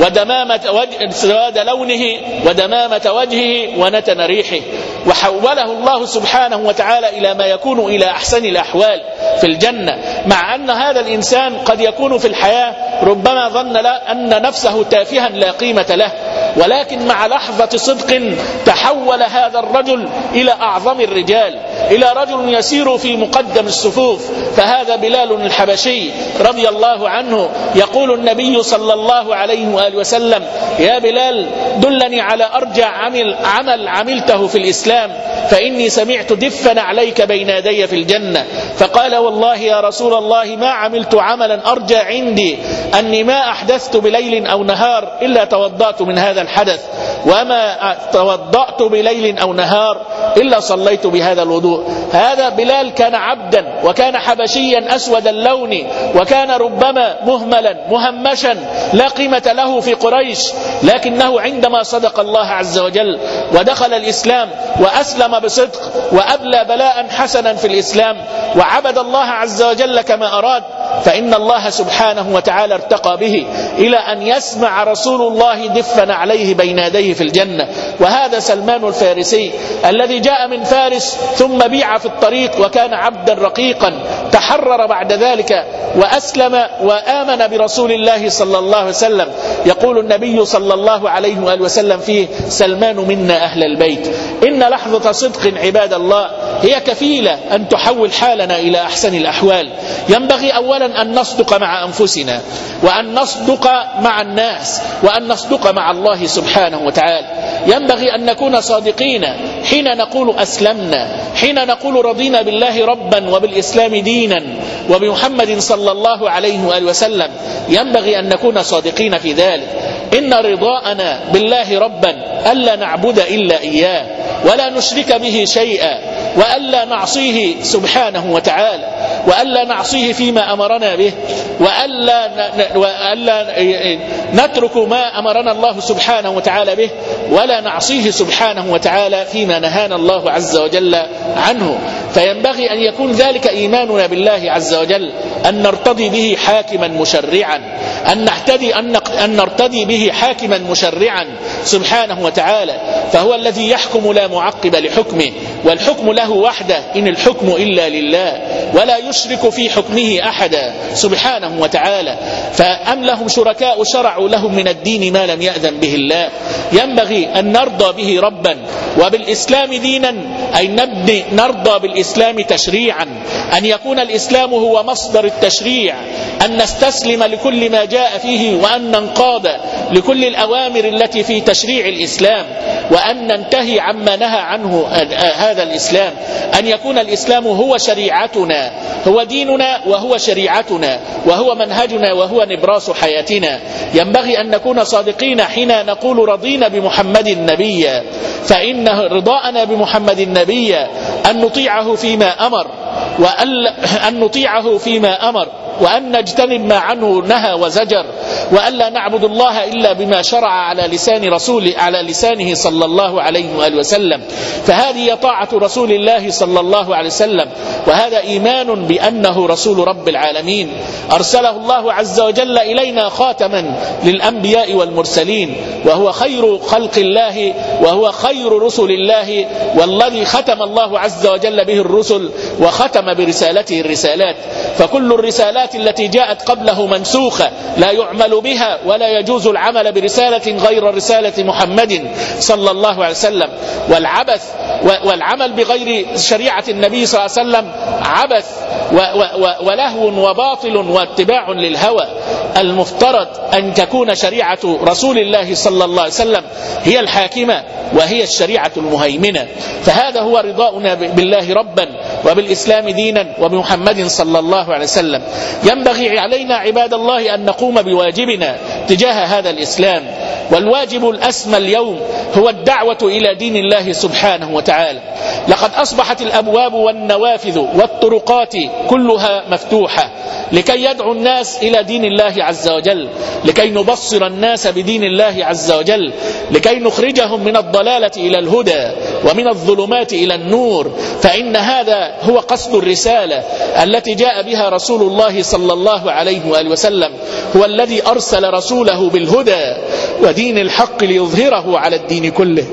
سواد لونه ودمامة وجهه ونتن ريحه، وحوله الله سبحانه وتعالى إلى ما يكون إلى أحسن الأحوال في الجنة، مع أن هذا الإنسان قد يكون في الحياة ربما ظن أن نفسه تافها لا قيمة له، ولكن مع لحظة صدق تحول هذا الرجل إلى أعظم الرجال، إلى رجل يسير في مقدم الصفوف. فهذا بلال الحبشي رضي الله عنه يقول النبي صلى الله عليه وآله وسلم يا بلال دلني على أرجع عمل عملته في الإسلام فإني سمعت دفا عليك بين يدي في الجنة. فقال والله يا رسول الله ما عملت عملا أرجى عندي أني ما أحدثت بليل أو نهار إلا توضأت من هذا الحدث، وما توضأت بليل أو نهار إلا صليت بهذا الوضوء. هذا بلال كان عبدا وكان حبشيا أسود اللون، وكان ربما مهملا مهمشا لا قيمة له في قريش، لكنه عندما صدق الله عز وجل ودخل الإسلام وأسلم بصدق وأبلى بلاء حسنا في الإسلام وعبد الله عز وجل كما أراد، فإن الله سبحانه وتعالى ارتقى به إلى أن يسمع رسول الله دفا عليه بين يديه في الجنة. وهذا سلمان الفارسي الذي جاء من فارس ثم بيع في الطريق وكان عبدا رقيقا، تحرر بعد ذلك وأسلم وآمن برسول الله صلى الله عليه وسلم. يقول النبي صلى الله عليه وآله وسلم فيه سلمان منا أهل البيت. إن لحظة صدق عباد الله هي كفيلة أن تحول حالنا إلى أحسن الأحوال. ينبغي أولا أن نصدق مع أنفسنا، وأن نصدق مع الناس، وأن نصدق مع الله سبحانه وتعالى. ينبغي أن نكون صادقين حين نقول أسلمنا، حين نقول رضينا بالله ربا وبالإسلام دينا وبمحمد صلى الله عليه وآله وسلم. ينبغي أن نكون صادقين في ذلك. إن رضاءنا بالله ربا ألا نعبد إلا إياه ولا نشرك به شيئا، وألا نعصيه سبحانه وتعالى، وألا نعصيه فيما أمرنا به، وألا نترك ما أمرنا الله سبحانه وتعالى به، ولا نعصيه سبحانه وتعالى فيما نهانا الله عز وجل عنه. فينبغي أن يكون ذلك إيماننا بالله عز وجل، أن نرتضي به حاكما مشرعا، أن نرتضي به حاكما مشرعا سبحانه وتعالى، فهو الذي يحكم لا معقب لحكمه، والحكم له وحده إن الحكم إلا لله، ولا يشرك في حكمه أحدا سبحانه وتعالى. فأم لهم شركاء شرعوا لهم من الدين ما لم يأذن به الله. ينبغي أن نرضى به ربا وبالإسلام دينا، أي نرضى بالإسلام تشريعا، أن يكون الإسلام هو مصدر التشريع، أن نستسلم لكل ما جاء فيه، وأن ننقاد لكل الأوامر التي في تشريع الإسلام، وأن ننتهي عما نهى عنه هذا الإسلام، أن يكون الإسلام هو شريعتنا، هو ديننا وهو شريعتنا وهو منهجنا وهو نبراس حياتنا. ينبغي أن نكون صادقين حين نقول رضينا بمحمد نبيا، فإن رضاءنا بمحمد نبيا أن نطيعه فيما أمر وأن نجتنب ما عنه نهى وزجر، وأن لا نعبد الله إلا بما شرع على لسانه صلى الله عليه وآله وسلم. فهذه طاعة رسول الله صلى الله عليه وسلم، وهذا إيمان بأنه رسول رب العالمين، أرسله الله عز وجل إلينا خاتما للأنبياء والمرسلين، وهو خير خلق الله، وهو خير رسل الله، والذي ختم الله عز وجل به الرسل وختم برسالته الرسالات. فكل الرسالات التي جاءت قبله منسوخة لا يعمل بها، ولا يجوز العمل برسالة غير رسالة محمد صلى الله عليه وسلم. والعمل بغير شريعة النبي صلى الله عليه وسلم عبث ولهو وباطل واتباع للهوى. المفترض أن تكون شريعة رسول الله صلى الله عليه وسلم هي الحاكمة وهي الشريعة المهيمنة. فهذا هو رضاؤنا بالله ربا وبالإسلام دينا وبمحمد صلى الله عليه وسلم. ينبغي علينا عباد الله أن نقوم بواجبنا تجاه هذا الإسلام، والواجب الأسمى اليوم هو الدعوة إلى دين الله سبحانه وتعالى. لقد أصبحت الأبواب والنوافذ والطرقات كلها مفتوحة لكي يدعو الناس إلى دين الله عز وجل، لكي نبصر الناس بدين الله عز وجل، لكي نخرجهم من الضلالة إلى الهدى ومن الظلمات إلى النور. فإن هذا هو قصد الرسالة التي جاء بها رسول الله صلى الله عليه وآله وسلم، هو الذي أرسل رسوله بالهدى ودين الحق ليظهره على الدين كله.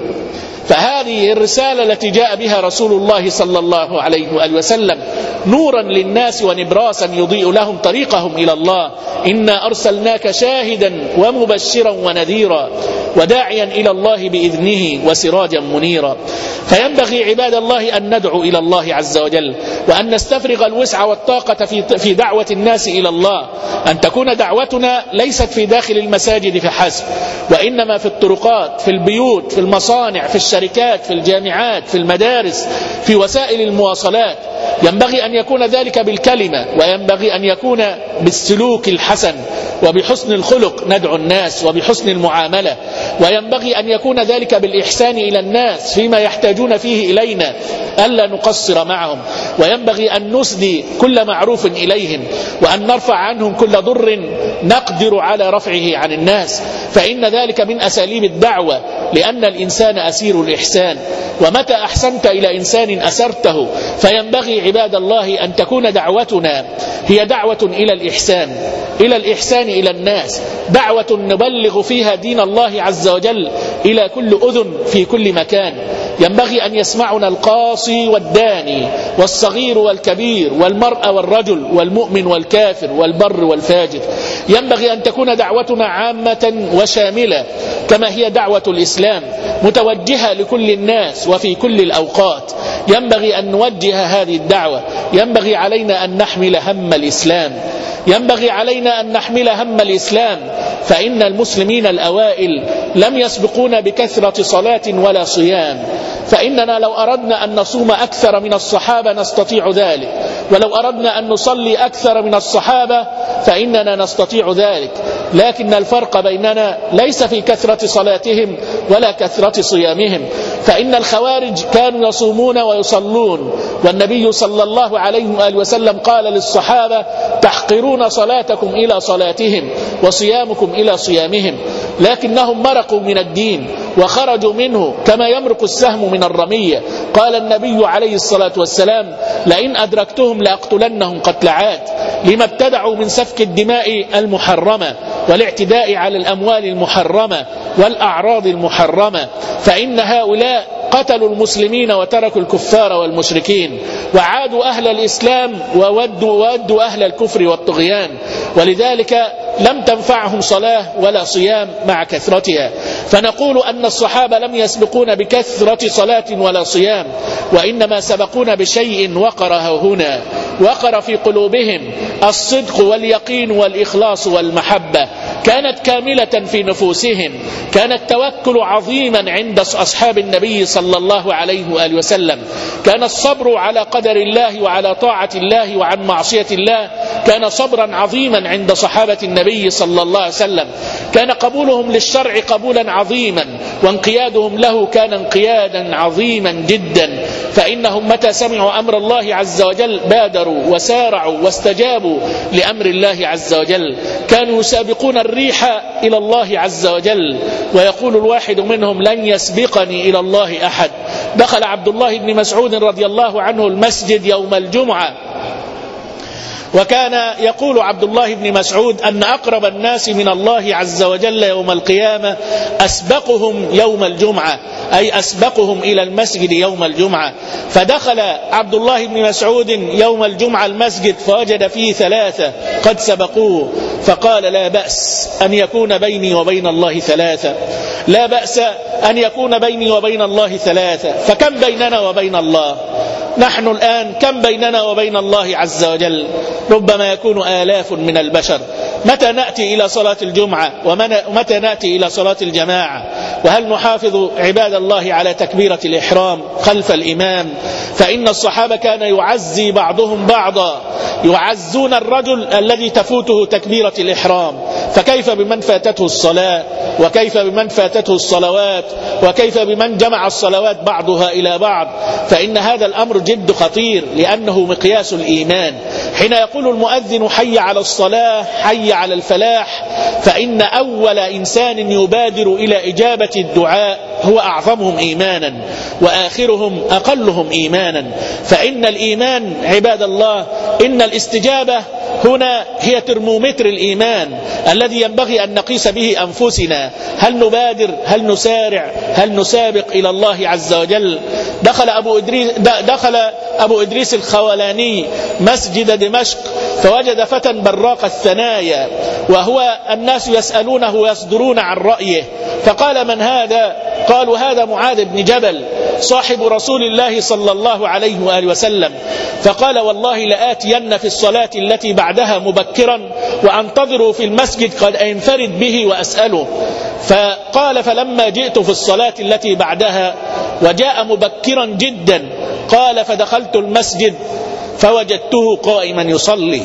فهذه الرسالة التي جاء بها رسول الله صلى الله عليه وآله وسلم نورا للناس ونبراسا يضيء لهم طريقهم إلى الله. إنا أرسلناك شاهدا ومبشرا ونذيرا وداعيا إلى الله بإذنه وسراجا منيرا. فينبغي عباد الله أن ندعو إلى الله عز وجل، وأن نستفرغ الوسع والطاقة في دعوة الناس إلى الله، أن تكون دعوتنا ليست في داخل المساجد فحسب، وإنما في الطرقات، في البيوت، في المصانع، في الشركات، في الجامعات، في المدارس، في وسائل المواصلات. ينبغي أن يكون ذلك بالكلمة، وينبغي أن يكون بالسلوك الحسن وبحسن الخلق ندعو الناس وبحسن المعاملة، وينبغي أن يكون ذلك بالإحسان إلى الناس فيما يحتاجون فيه إلينا ألا نقصر معهم، وينبغي أن نسدي كل معروف إليهم، وأن نرفع عنهم كل ضر نقدر على رفعه عن الناس، فإن ذلك من أساليب الدعوة، لأن الإنسان أسير الإحسان، ومتى أحسنت إلى إنسان أسرته. فينبغي عباد الله أن تكون دعوتنا هي دعوة إلى الإحسان، إلى الإحسان إلى الناس، دعوة نبلغ فيها دين الله عز وجل إلى كل أذن في كل مكان. ينبغي أن يسمعنا القاصي والداني والصغير والكبير والمرأة والرجل والمؤمن والكافر والبر والفاجر. ينبغي أن تكون دعوتنا عامة وشاملة كما هي دعوة الإسلام، متوجهة لكل الناس وفي كل الأوقات. ينبغي أن نوجه هذه الدعوة. ينبغي علينا أن نحمل هم الإسلام، ينبغي علينا أن نحمل هم الإسلام، فإن المسلمين الأوائل لم يسبقونا بكثرة صلاة ولا صيام، فإننا لو أردنا أن نصوم أكثر من الصحابة نستطيع ذلك، ولو أردنا أن نصلي أكثر من الصحابة فإننا نستطيع ذلك. لكن الفرق بيننا ليس في كثرة صلاتهم ولا كثرة صيامهم، فإن الخوارج كانوا يصومون ويصلون، والنبي صلى الله عليه وآله وسلم قال للصحابة: تحقرون صلاتكم إلى صلاتهم وصيامكم إلى صيامهم. لكنهم مرقوا من الدين وخرجوا منه كما يمرق السهم من الرمية. قال النبي عليه الصلاة والسلام: لئن أدركتهم لأقتلنهم قتل عاد، لما ابتدعوا من سفك الدماء المحرمة والاعتداء على الأموال المحرمة والأعراض المحرمة، فإن هؤلاء قتلوا المسلمين وتركوا الكفار والمشركين، وعادوا أهل الإسلام وودوا أهل الكفر والطغيان، ولذلك لم تنفعهم صلاة ولا صيام مع كثرتها. فنقول أن الصحابة لم يسبقون بكثرة صلاة ولا صيام، وإنما سبقون بشيء وقر هنا، وقر في قلوبهم الصدق واليقين والإخلاص والمحبة، كانت كاملة في نفوسهم، كان التوكل عظيما عند أصحاب النبي صلى الله عليه وآله وسلم، كان الصبر على قدر الله وعلى طاعة الله وعن معصية الله كان صبرا عظيما عند صحابة النبي صلى الله عليه وسلم، كان قبولهم للشرع قبولا عظيما، وانقيادهم له كان انقيادا عظيما جدا، فإنهم متى سمعوا أمر الله عز وجل بادروا وسارعوا واستجابوا لأمر الله عز وجل، كانوا يسابقون الريح إلى الله عز وجل، ويقول الواحد منهم: لن يسبقني إلى الله أحد. دخل عبد الله بن مسعود رضي الله عنه المسجد يوم الجمعة، وكان يقول عبد الله بن مسعود أن أقرب الناس من الله عز وجل يوم القيامة أسبقهم يوم الجمعة، أي أسبقهم إلى المسجد يوم الجمعة. فدخل عبد الله بن مسعود يوم الجمعة المسجد فوجد فيه 3 قد سبقوه، فقال: لا بأس أن يكون بيني وبين الله 3، لا بأس أن يكون بيني وبين الله 3، فكم بيننا وبين الله؟ نحن الآن كم بيننا وبين الله عز وجل؟ ربما يكون آلاف من البشر. متى نأتي إلى صلاة الجمعة ومتى نأتي إلى صلاة الجماعة؟ وهل نحافظ عباد الله على تكبيرة الإحرام خلف الإمام؟ فإن الصحابة كان يعزي بعضهم بعضا، يعزون الرجل الذي تفوته تكبيرة الإحرام، فكيف بمن فاتته الصلاة، وكيف بمن فاتته الصلوات، وكيف بمن جمع الصلوات بعضها إلى بعض؟ فإن هذا الأمر جد خطير، لأنه مقياس الإيمان. حين يقول المؤذن حي على الصلاة حي على الفلاح، فإن أول إنسان يبادر إلى إجابة الدعاء هو أعظمهم إيمانا وآخرهم أقلهم إيمانا. فإن الإيمان عباد الله، إن الاستجابة هنا هي ترمومتر الإيمان الذي ينبغي أن نقيس به أنفسنا. هل نبادر؟ هل نسارع؟ هل نسابق إلى الله عز وجل؟ دخل أبو إدريس الخولاني مسجد دمشق فوجد فتى براق الثنايا، وهو الناس يسألونه ويصدرون عن رأيه، فقال: من هذا؟ قالوا: هذا معاذ بن جبل صاحب رسول الله صلى الله عليه وآله وسلم. فقال: والله لآتين في الصلاة التي بعدها مبكرا وأنتظر في المسجد قد أنفرد به وأسأله. فقال: فلما جئت في الصلاة التي بعدها وجاء مبكرا جدا، قال: فدخلت المسجد فوجدته قائما يصلي.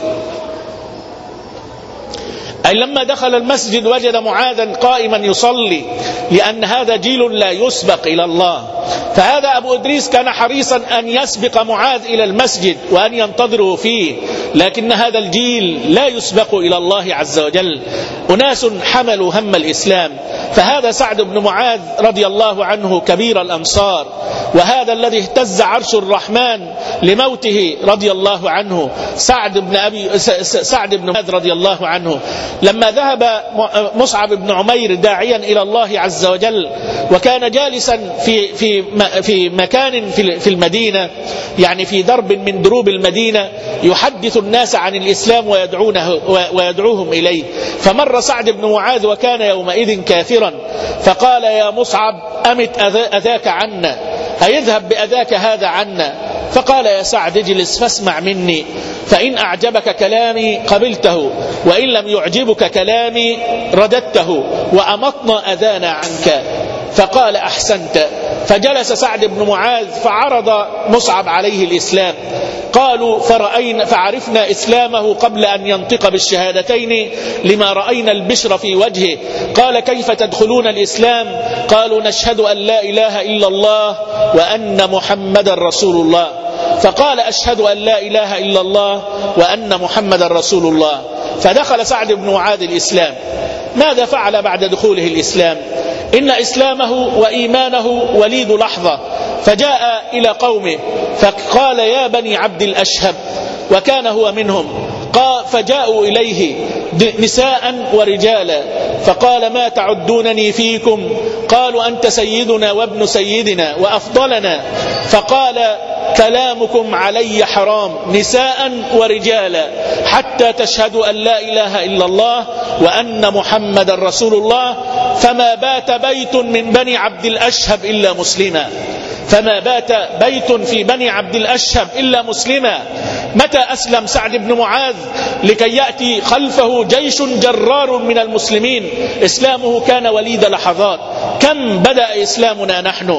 أي لما دخل المسجد وجد معاذا قائما يصلي، لأن هذا جيل لا يسبق إلى الله. فهذا أبو إدريس كان حريصا أن يسبق معاذ إلى المسجد وأن ينتظره فيه، لكن هذا الجيل لا يسبق إلى الله عز وجل. أناس حملوا هم الإسلام، فهذا سعد بن معاذ رضي الله عنه كبير الأنصار، وهذا الذي اهتز عرش الرحمن لموته رضي الله عنه سعد بن معاذ رضي الله عنه. لما ذهب مصعب بن عمير داعيا إلى الله عز وجل، وكان جالسا في مكان في المدينة، يعني في درب من دروب المدينة، يحدث الناس عن الإسلام ويدعوهم إليه، فمر سعد بن معاذ وكان يومئذ كافرا، فقال: يا مصعب أمت أذاك عنا، أيذهب بأذاك هذا عنا؟ فقال: يا سعد اجلس فاسمع مني، فإن أعجبك كلامي قبلته، وإن لم يعجبك كلامي رددته، وأمطنا أذانا عنك. فقال: أحسنت. فجلس سعد بن معاذ فعرض مصعب عليه الإسلام. قالوا: فعرفنا إسلامه قبل أن ينطق بالشهادتين لما رأينا البشر في وجهه. قال: كيف تدخلون الإسلام؟ قالوا: نشهد أن لا إله إلا الله وأن محمد رسول الله. فقال: أشهد أن لا إله إلا الله وأن محمد رسول الله. فدخل سعد بن معاذ الإسلام. ماذا فعل بعد دخوله الإسلام؟ إن إسلامه وإيمانه وليد لحظة، فجاء إلى قومه فقال: يا بني عبد الأشهب، وكان هو منهم. فجاءوا إليه نساء ورجالا، فقال: ما تعدونني فيكم؟ قالوا: أنت سيدنا وابن سيدنا وأفضلنا. فقال: كلامكم علي حرام نساء ورجالا حتى تشهدوا أن لا إله إلا الله وأن محمد رسول الله. فما بات بيت من بني عبد الأشهب إلا مسلما، فما بات بيت في بني عبد الأشهب إلا مسلما. متى أسلم سعد بن معاذ لكي يأتي خلفه جيش جرار من المسلمين؟ إسلامه كان وليد لحظات. كم بدأ إسلامنا نحن؟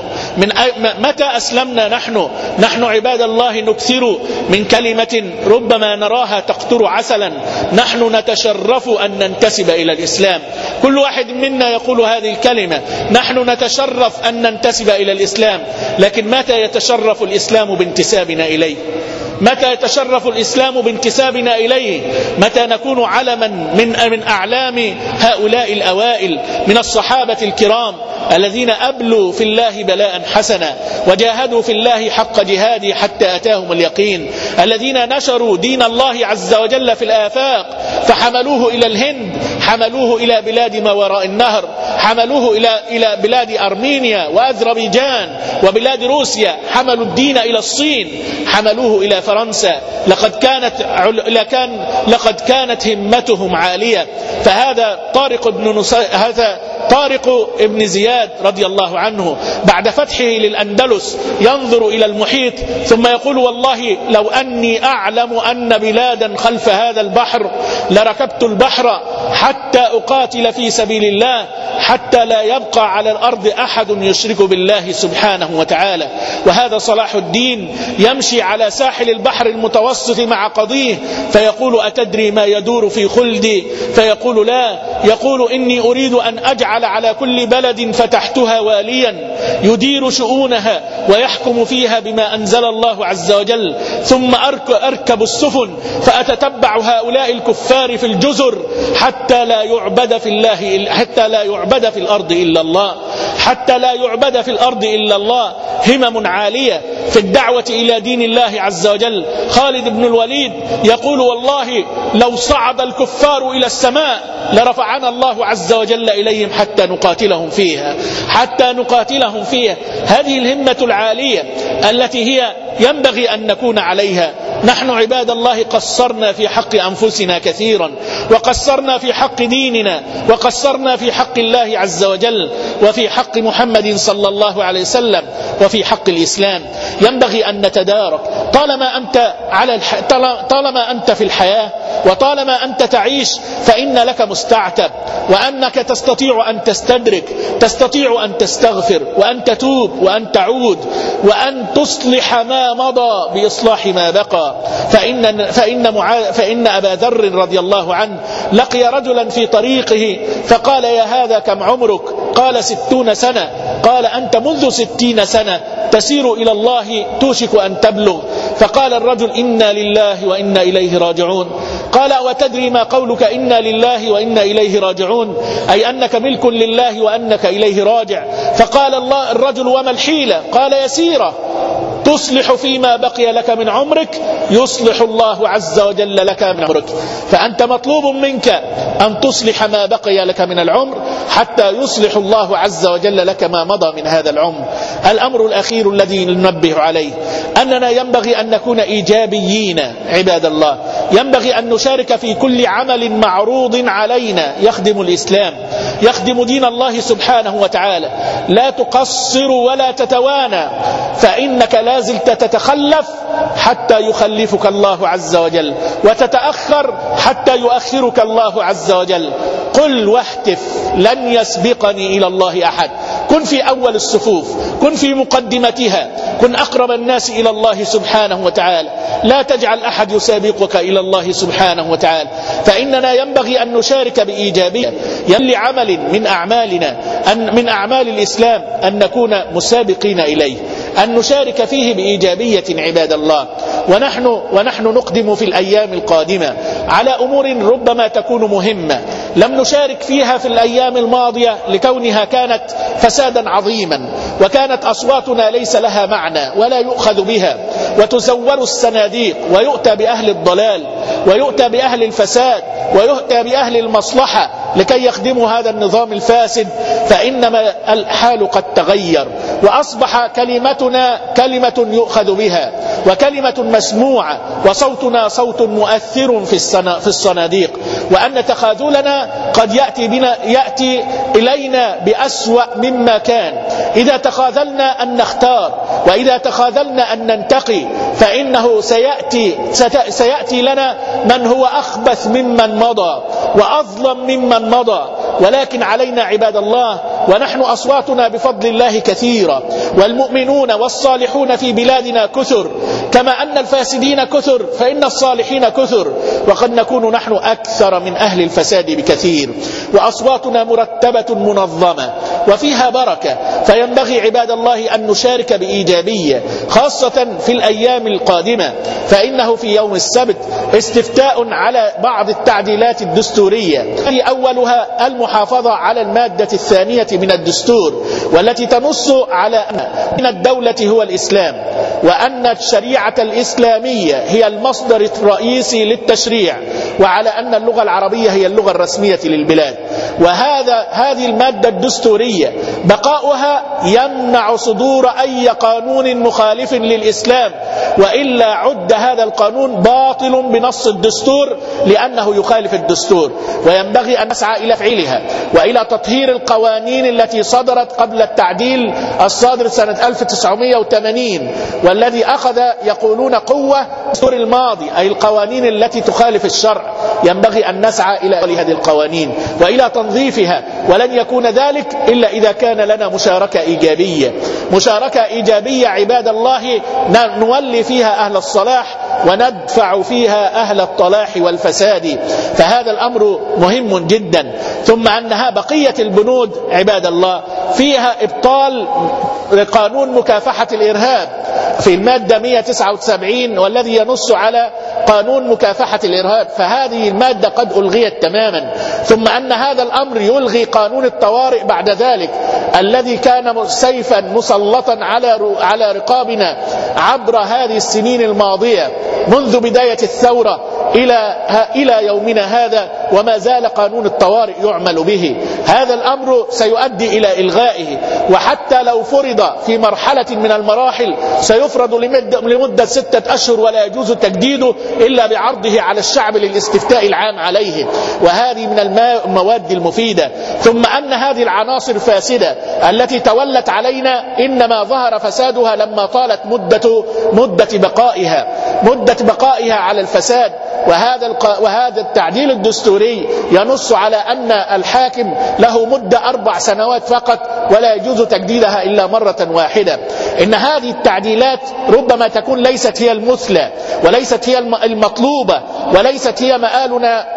متى أسلمنا نحن عباد الله نكثر من كلمة ربما نراها تقطر عسلا. نحن نتشرف أن ننتسب إلى الإسلام. كل واحد منا يقول هذه الكلمة: نحن نتشرف أن ننتسب إلى الإسلام. لكن متى يتشرف الإسلام بانتسابنا إليه؟ متى يتشرف الإسلام بانتسابنا إليه؟ متى نكون علما من أعلام هؤلاء الأوائل من الصحابة الكرام الذين أبلوا في الله بلاء حسنا وجاهدوا في الله حق جهاده حتى أتاهم اليقين، الذين نشروا دين الله عز وجل في الآفاق فحملوه إلى الهند حملوه إلى بلاد ما وراء النهر، حملوه إلى بلاد أرمينيا وأذربيجان وبلاد روسيا، حملوا الدين إلى الصين، حملوه إلى فرنسا. لقد كانت همتهم عالية. فهذا طارق ابن زياد رضي الله عنه بعد فتحه للأندلس ينظر إلى المحيط ثم يقول: والله لو أني أعلم أن بلادا خلف هذا البحر لركبت البحر حتى أقاتل في سبيل الله، حتى لا يبقى على الأرض أحد يشرك بالله سبحانه وتعالى. وهذا صلاح الدين يمشي على ساحل البحر المتوسط مع قضيه فيقول: أتدري ما يدور في خلدي؟ فيقول: لا. يقول: إني أريد أن أجعل على كل بلد فتحتها واليا يدير شؤونها ويحكم فيها بما أنزل الله عز وجل، ثم أركب السفن فأتتبع هؤلاء الكفار في الجزر حتى لا يعبد في الأرض إلا الله، حتى لا يعبد في الأرض إلا الله. همم عالية في الدعوة إلى دين الله عز وجل. خالد بن الوليد يقول: والله لو صعد الكفار إلى السماء لرفعنا الله عز وجل إليهم حتى نقاتلهم فيها. هذه الهمة العالية التي هي ينبغي أن نكون عليها. نحن عباد الله قصرنا في حق أنفسنا كثيرا، وقصرنا في حق ديننا، وقصرنا في حق الله عز وجل، وفي حق محمد صلى الله عليه وسلم، وفي حق الإسلام. ينبغي أن نتدارك. طالما أنت في الحياة وطالما أنت تعيش فإن لك مستعتب، وأنك تستطيع أن تستدرك، تستطيع أن تستغفر، وأن تتوب، وأن تعود، وأن تصلح ما مضى بإصلاح ما بقى. فإن أبا ذر رضي الله عنه لقي رجلا في طريقه فقال: يا هذا كم عمرك؟ قال: 60 سنة. قال: أنت منذ 60 سنة تسير إلى الله توشك أن تبلغ. فقال الرجل: إنا لله وإنا إليه راجعون. قال: وتدري ما قولك إنا لله وإنا إليه راجعون؟ أي أنك ملك لله وأنك إليه راجع. فقال الرجل: وما الحيلة؟ قال: يسيرة، تصلح فيما بقي لك من عمرك يصلح الله عز وجل لك من عمرك. فأنت مطلوب منك أن تصلح ما بقي لك من العمر حتى يصلح الله عز وجل لك ما مضى من هذا العمر. الأمر الأخير الذي ننبه عليه أننا ينبغي أن نكون إيجابيين عباد الله. ينبغي أن نشارك في كل عمل معروض علينا يخدم الإسلام، يخدم دين الله سبحانه وتعالى. لا تقصر ولا تتوانى، فإنك لازلت تتخلف حتى يخلفك الله عز وجل، وتتأخر حتى يؤخرك الله عز وجل. قل واهتف: لن يسبقني إلى الله أحد. كن في أول الصفوف، كن في مقدمتها، كن أقرب الناس إلى الله سبحانه وتعالى. لا تجعل أحد يسابقك إلى الله سبحانه وتعالى. فإننا ينبغي أن نشارك بإيجابية لعمل من أعمال الإسلام أن نكون مسابقين إليه، أن نشارك فيه بإيجابية عباد الله. ونحن نقدم في الأيام القادمة على أمور ربما تكون مهمة لم نشارك فيها في الأيام الماضية لكونها كانت فسادا عظيما، وكانت أصواتنا ليس لها معنى ولا يؤخذ بها، وتزور الصناديق ويؤتى بأهل الضلال ويؤتى بأهل الفساد ويؤتى بأهل المصلحة لكي يخدموا هذا النظام الفاسد. فإنما الحال قد تغير، وأصبح كلمتنا كلمة يؤخذ بها وكلمة مسموعة، وصوتنا صوت مؤثر في الصناديق، وأن تخاذلنا قد يأتي إلينا بأسوأ مما كان. إذا تخاذلنا أن نختار، وإذا تخاذلنا أن ننتقي، فإنه سيأتي لنا من هو أخبث ممن مضى وأظلم ممن مضى. ولكن علينا عباد الله، ونحن أصواتنا بفضل الله كثيرة، والمؤمنون والصالحون في بلادنا كثر، كما أن الفاسدين كثر فإن الصالحين كثر، وقد نكون نحن أكثر من أهل الفساد بكثير. وأصواتنا مرتبة منظمة، وفيها بركة. فينبغي عباد الله أن نشارك بإيجابية خاصة في الأيام القادمة، فإنه في يوم السبت استفتاء على بعض التعديلات الدستورية، أولها المحافظة على المادة الثانية من الدستور، والتي تنص على أن الدولة هو الإسلام، وأن الشريعة الإسلامية هي المصدر الرئيسي للتشريع، وعلى أن اللغة العربية هي اللغة الرسمية للبلاد. هذه المادة الدستورية بقاؤها يمنع صدور أي قانون مخالف للإسلام، وإلا عد هذا القانون باطل بنص الدستور لأنه يخالف الدستور. وينبغي أن نسعى إلى فعلها وإلى تطهير القوانين التي صدرت قبل التعديل الصادر سنة 1980، والذي أخذ يقولون قوة الدستور الماضي، أي القوانين التي تخالف الشرع. ينبغي أن نسعى إلى هذه القوانين وإلى تنظيفها، ولن يكون ذلك إلا إذا كان لنا مشاركة إيجابية. مشاركة إيجابية عباد الله نولي فيها أهل الصلاح وندفع فيها أهل الطلاح والفساد، فهذا الأمر مهم جدا. ثم أنها بقية البنود عباد الله فيها إبطال قانون مكافحة الإرهاب في المادة 179، والذي ينص على قانون مكافحة الإرهاب، فهذه المادة قد ألغيت تماما. ثم أن هذا الأمر يلغي قانون الطوارئ بعد ذلك، الذي كان سيفا مسلطا على رقابنا عبر هذه السنين الماضية منذ بداية الثورة إلى يومنا هذا، وما زال قانون الطوارئ يعمل به. هذا الأمر سيؤدي إلى إلغائه، وحتى لو فرض في مرحلة من المراحل سيفرض لمدة 6 أشهر، ولا يجوز تجديده إلا بعرضه على الشعب للاستفتاء العام عليه، وهذه من المواد المفيدة. م أن هذه العناصر الفاسدة التي تولت علينا إنما ظهر فسادها لما طالت مدة بقائها على الفساد. وهذا التعديل الدستوري ينص على أن الحاكم له مدة 4 سنوات فقط، ولا يجوز تجديدها إلا مرة واحدة. إن هذه التعديلات ربما تكون ليست هي المثلى، وليست هي المطلوبة، وليست هي مآلنا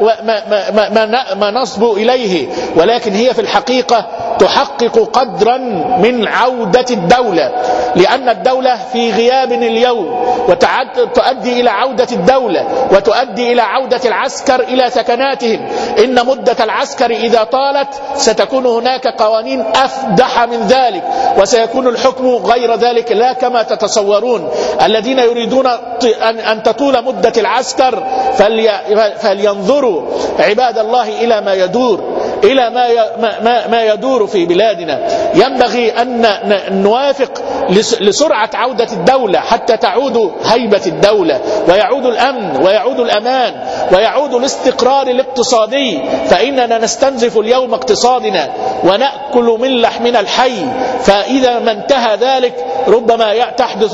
ما نصب إليه، ولكن هي في الحقيقة تحقق قدرا من عودة الدولة، لأن الدولة في غياب اليوم، وتؤدي إلى عودة الدولة، وتؤدي إلى عودة العسكر إلى سكناتهم. إن مدة العسكر إذا طالت ستكون هناك قوانين أفدح من ذلك، وسيكون الحكم غير ذلك لا كما تتصورون. الذين يريدون أن تطول مدة العسكر فلينظروا عباد الله إلى ما يدور في بلادنا. ينبغي أن نوافق لسرعة عودة الدولة حتى تعود هيبة الدولة، ويعود الأمن، ويعود الأمان، ويعود الاستقرار الاقتصادي. فإننا نستنزف اليوم اقتصادنا ونأكل من لحمنا الحي، فإذا ما انتهى ذلك ربما تحدث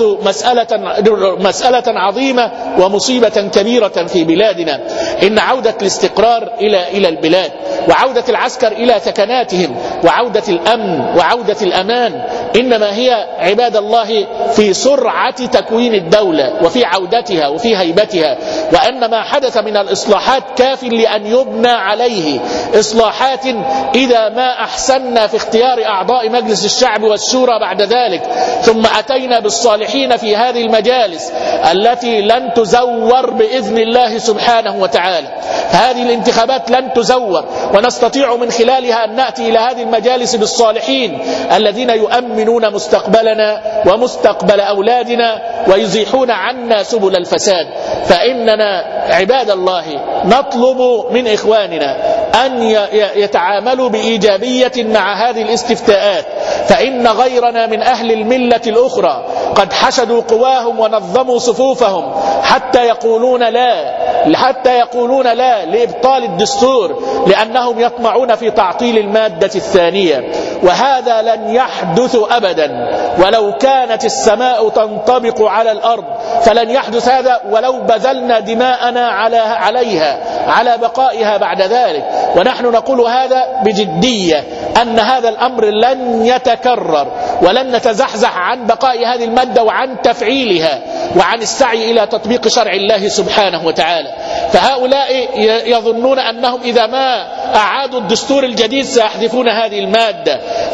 مسألة عظيمة ومصيبة كبيرة في بلادنا. إن عودة الاستقرار إلى البلاد، وعودة العسكر إلى سكناتهم، وعودة الأمن وعودة الأمان، إنما هي عباد الله في سرعة تكوين الدولة وفي عودتها وفي هيبتها. وأن ما حدث من الإصلاحات كاف لأن يبنى عليه إصلاحات إذا ما أحسننا في اختيار أعضاء مجلس الشعب والشورى بعد ذلك، ثم أتينا بالصالحين في هذه المجالس التي لن تزور بإذن الله سبحانه وتعالى. هذه الانتخابات لن تزور، ونستطيع من خلالها أن نأتي إلى هذه المجالس بالصالحين الذين يؤمنون مستقبلنا ومستقبل أولادنا، ويزيحون عنا سبل الفساد. فإننا عباد الله نطلب من إخواننا أن يتعاملوا بإيجابية مع هذه الاستفتاءات، فإن غيرنا من أهل الملة الأخرى قد حشدوا قواهم ونظموا صفوفهم حتى يقولون لا لإبطال الدستور، لأنهم يطمعون في تعطيل المادة الثانية. وهذا لن يحدث أبدا، ولو كانت السماء تنطبق على الأرض فلن يحدث هذا، ولو بذلنا دماءنا عليها على بقائها بعد ذلك. ونحن نقول هذا بجدية، أن هذا الأمر لن يتكرر، ولن نتزحزح عن بقاء هذه المادة وعن تفعيلها وعن السعي إلى تطبيق شرع الله سبحانه وتعالى. فهؤلاء يظنون أنهم إذا ما أعادوا الدستور الجديد سيحذفون هذه المادة،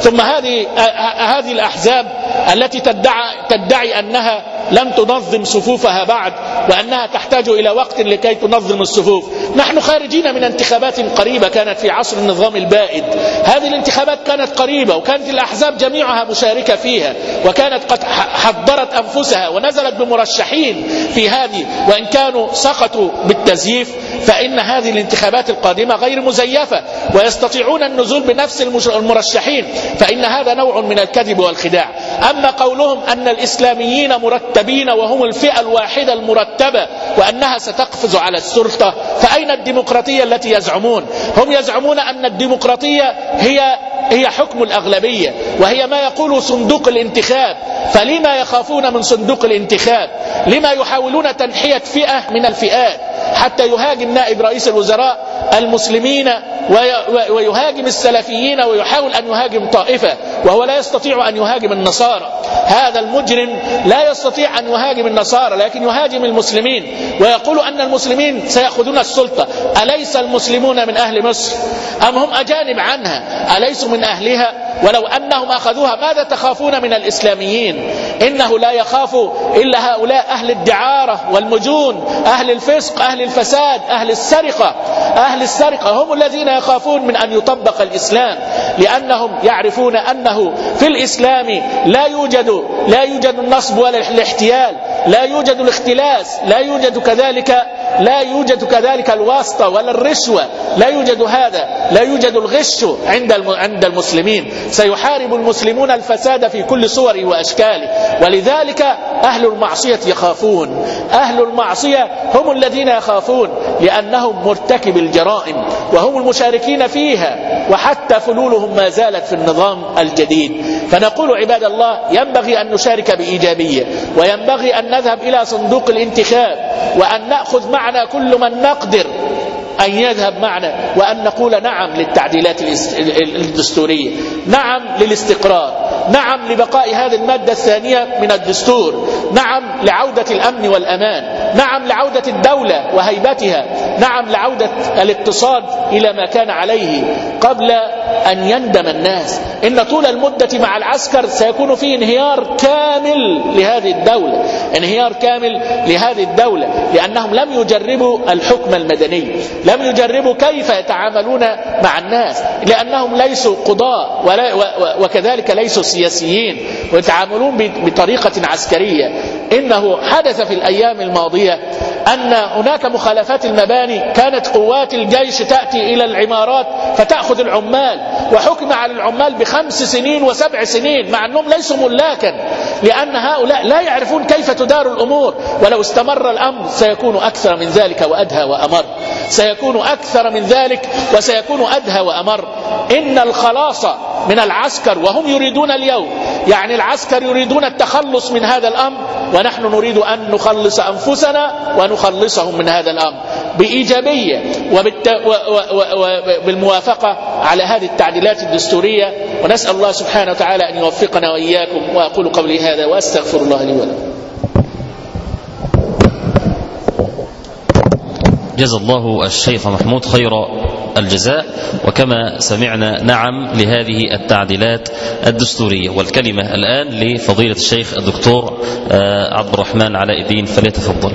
ثم هذه الأحزاب التي تدعي أنها لم تنظم صفوفها بعد وأنها تحتاج إلى وقت لكي تنظم الصفوف. نحن خارجين من انتخابات قريبة كانت في عصر النظام البائد. هذه الانتخابات كانت قريبة وكانت الأحزاب جميعها مشاركة فيها وكانت قد حضرت أنفسها ونزلت بمرشحين في هذه، وإن كانوا سقطوا بالتزييف فإن هذه الانتخابات القادمة غير مزيفة ويستطيعون النزول بنفس المرشحين، فإن هذا نوع من الكذب والخداع. أما قولهم أن الإسلاميين مرتبين وهم الفئة الواحدة المرتبة وأنها ستقفز على السلطة، فأين الديمقراطية التي يزعمون؟ هم يزعمون أن الديمقراطية هي حكم الأغلبية وهي ما يقول صندوق الانتخاب، فلما يخافون من صندوق الانتخاب؟ لما يحاولون تنحية فئة من الفئات حتى يهاجم نائب رئيس الوزراء المسلمين ويهاجم السلفيين ويحاول أن يهاجم طائفة وهو لا يستطيع أن يهاجم النصارى؟ هذا المجرم لا يستطيع أن يهاجم النصارى لكن يهاجم المسلمين ويقول أن المسلمين سيأخذون السلطة. أليس المسلمون من أهل مصر أم هم أجانب عنها؟ أليسوا من أهلها؟ ولو أنهم أخذوها ماذا تخافون من الإسلاميين؟ إنه لا يخاف إلا هؤلاء أهل الدعارة والمجون، أهل الفسق، أهل الفساد، أهل السرقة. أهل السرقة هم الذين يخافون من أن يطبق الإسلام، لأنهم يعرفون أنه في الإسلام لا يوجد النصب ولا الاحتيال، لا يوجد الاختلاس، لا يوجد كذلك الواسطة ولا الرشوة، لا يوجد هذا، لا يوجد الغش عند المسلمين. سيحارب المسلمون الفساد في كل صوره وأشكاله، ولذلك أهل المعصية يخافون. أهل المعصية هم الذين يخافون لأنهم مرتكب الجرائم وهم المشاركين فيها، وحتى فلولهم ما زالت في النظام الجديد. فنقول عباد الله ينبغي أن نشارك بإيجابية، وينبغي أن نذهب إلى صندوق الانتخاب وأن نأخذ معنا كل من نقدر أن يذهب معنا، وأن نقول نعم للتعديلات الدستورية، نعم للاستقرار، نعم لبقاء هذه المادة الثانية من الدستور، نعم لعودة الأمن والأمان، نعم لعودة الدولة وهيبتها، نعم لعودة الاقتصاد إلى ما كان عليه قبل أن يندم الناس. إن طول المدة مع العسكر سيكون فيه انهيار كامل لهذه الدولة، انهيار كامل لهذه الدولة، لأنهم لم يجربوا الحكم المدني، لم يجربوا كيف يتعاملون مع الناس، لأنهم ليسوا قضاء وكذلك ليسوا سياسيين ويتعاملون بطريقة عسكرية. إنه حدث في الأيام الماضية أن هناك مخالفات المباني، كانت قوات الجيش تأتي إلى العمارات فتأخذ العمال، وحكم على العمال ب5 سنين و7 سنين مع أنهم ليسوا ملاكا، لأن هؤلاء لا يعرفون كيف تدار الأمور. ولو استمر الأمر سيكون أكثر من ذلك وأدهى وأمر، سيكون أكثر من ذلك وسيكون أدهى وأمر. إن الخلاص من العسكر وهم يريدون اليوم، يعني العسكر يريدون التخلص من هذا الأمر، ونحن نريد أن نخلص أنفسنا ونخلصهم من هذا الأمر بإيجابية وبالموافقة على هذه التعديلات الدستورية. ونسأل الله سبحانه وتعالى أن يوفقنا وإياكم. وأقول قولي هذا وأستغفر الله لي ولكم. جزا الله الشيخ محمود خير الجزاء. وكما سمعنا نعم لهذه التعديلات الدستورية. والكلمة الآن لفضيلة الشيخ الدكتور عبد الرحمن علاء الدين، فليتفضل.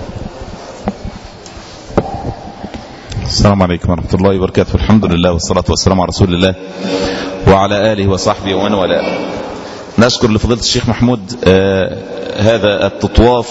السلام عليكم ورحمة الله وبركاته. الحمد لله والصلاة والسلام على رسول الله وعلى آله وصحبه ومن والاه. نشكر لفضيلة الشيخ محمود هذا التطواف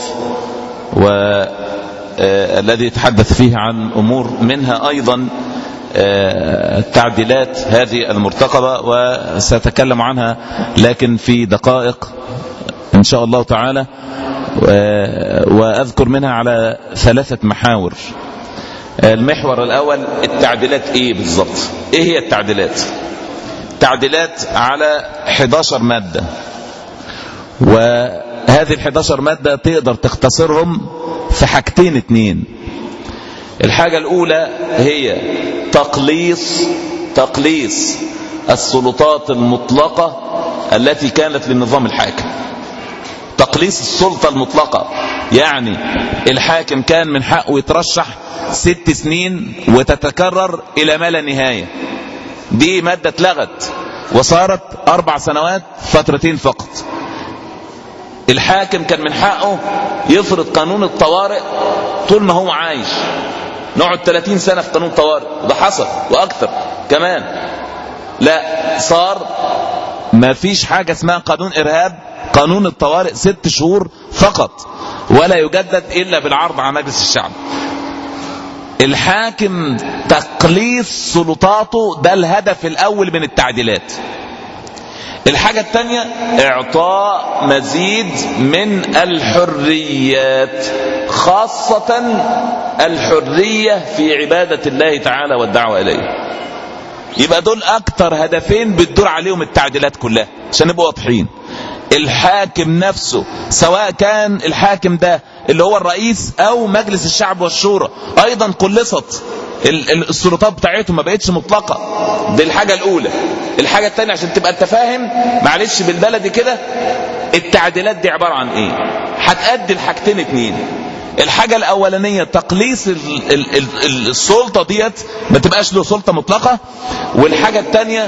والذي يتحدث فيه عن أمور منها أيضا التعديلات هذه المرتقبة، وسأتكلم عنها لكن في دقائق إن شاء الله تعالى، وأذكر منها على 3 محاور. المحور الأول التعديلات إيه بالضبط؟ إيه هي التعديلات؟ تعديلات على 11 مادة، وهذه 11 مادة تقدر تختصرهم في حاجتين 2. الحاجة الأولى هي تقليص السلطات المطلقة التي كانت للنظام الحاكم. تقليص السلطة المطلقة يعني الحاكم كان من حقه يترشح 6 سنين وتتكرر إلى ما لا نهاية. دي مادة اتلغت وصارت 4 سنوات فترتين فقط. الحاكم كان من حقه يفرض قانون الطوارئ طول ما هو عايش، نقعد 30 سنة في قانون الطوارئ، ده حصل وأكثر كمان. لا، صار ما فيش حاجة اسمها قانون إرهاب، قانون الطوارئ 6 شهور فقط، ولا يجدد إلا بالعرض على مجلس الشعب. الحاكم تقليص سلطاته، ده الهدف الأول من التعديلات. الحاجة الثانية إعطاء مزيد من الحريات، خاصة الحرية في عبادة الله تعالى والدعوة إليه. يبقى دول أكتر هدفين بتدور عليهم التعديلات كلها عشان نبقى واضحين. الحاكم نفسه، سواء كان الحاكم ده اللي هو الرئيس أو مجلس الشعب والشورى، أيضا قلصت السلطات بتاعتهم، ما بقتش مطلقة. دي الحاجة الأولى. الحاجة الثانية عشان تبقى انت فاهم معلش بالبلدي كده، التعديلات دي عبارة عن ايه؟ هتأدي الحاجتين اتنين. الحاجة الأولانية تقليص السلطة ديت، ما تبقاش له سلطة مطلقة. والحاجة الثانية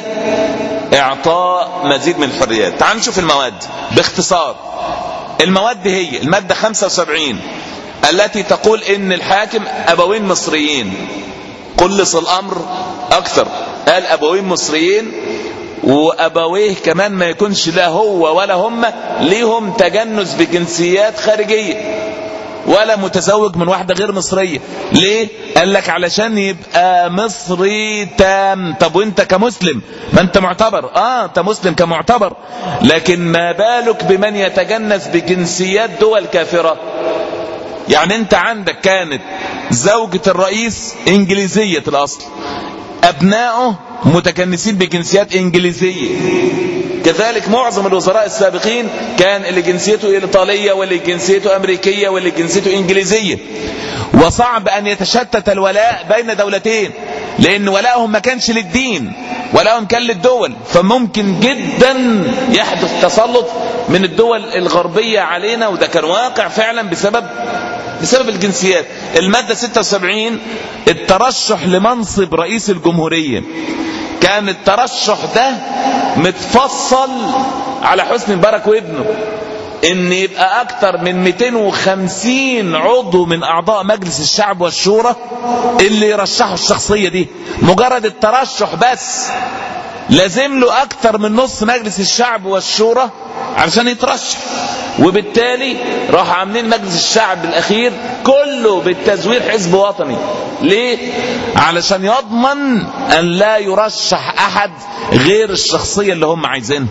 إعطاء مزيد من الحريات. تعال نشوف المواد باختصار. المواد هي المادة 75 التي تقول إن الحاكم أبوين مصريين. قلص الأمر أكثر، قال أبوين مصريين، وأبويه كمان ما يكونش لا هو ولا هم ليهم تجنس بجنسيات خارجية، ولا متزوج من واحدة غير مصرية. ليه؟ قال لك علشان يبقى مصري تام. طب وانت كمسلم ما انت معتبر، انت مسلم كمعتبر، لكن ما بالك بمن يتجنس بجنسيات دول كافرة؟ يعني انت عندك كانت زوجة الرئيس انجليزية الاصل، ابنائه متكنسين بجنسيات انجليزية، كذلك معظم الوزراء السابقين كان اللي جنسيته ايطالية واللي جنسيته امريكية واللي جنسيته انجليزية. وصعب ان يتشتت الولاء بين دولتين، لان ولاءهم ما كانش للدين، ولاءهم كان للدول. فممكن جدا يحدث تسلط من الدول الغربية علينا، وده كان واقع فعلا بسبب الجنسيات. المادة 76 الترشح لمنصب رئيس الجمهورية، كان الترشح ده متفصل على حسني مبارك وابنه، ان يبقى اكتر من 250 عضو من اعضاء مجلس الشعب والشورى اللي يرشحوا الشخصية دي. مجرد الترشح بس لازم له اكتر من نص مجلس الشعب والشورى علشان يترشح. وبالتالي راح عاملين مجلس الشعب الاخير كله بالتزوير حزب وطني. ليه؟ علشان يضمن ان لا يرشح احد غير الشخصية اللي هم عايزينها.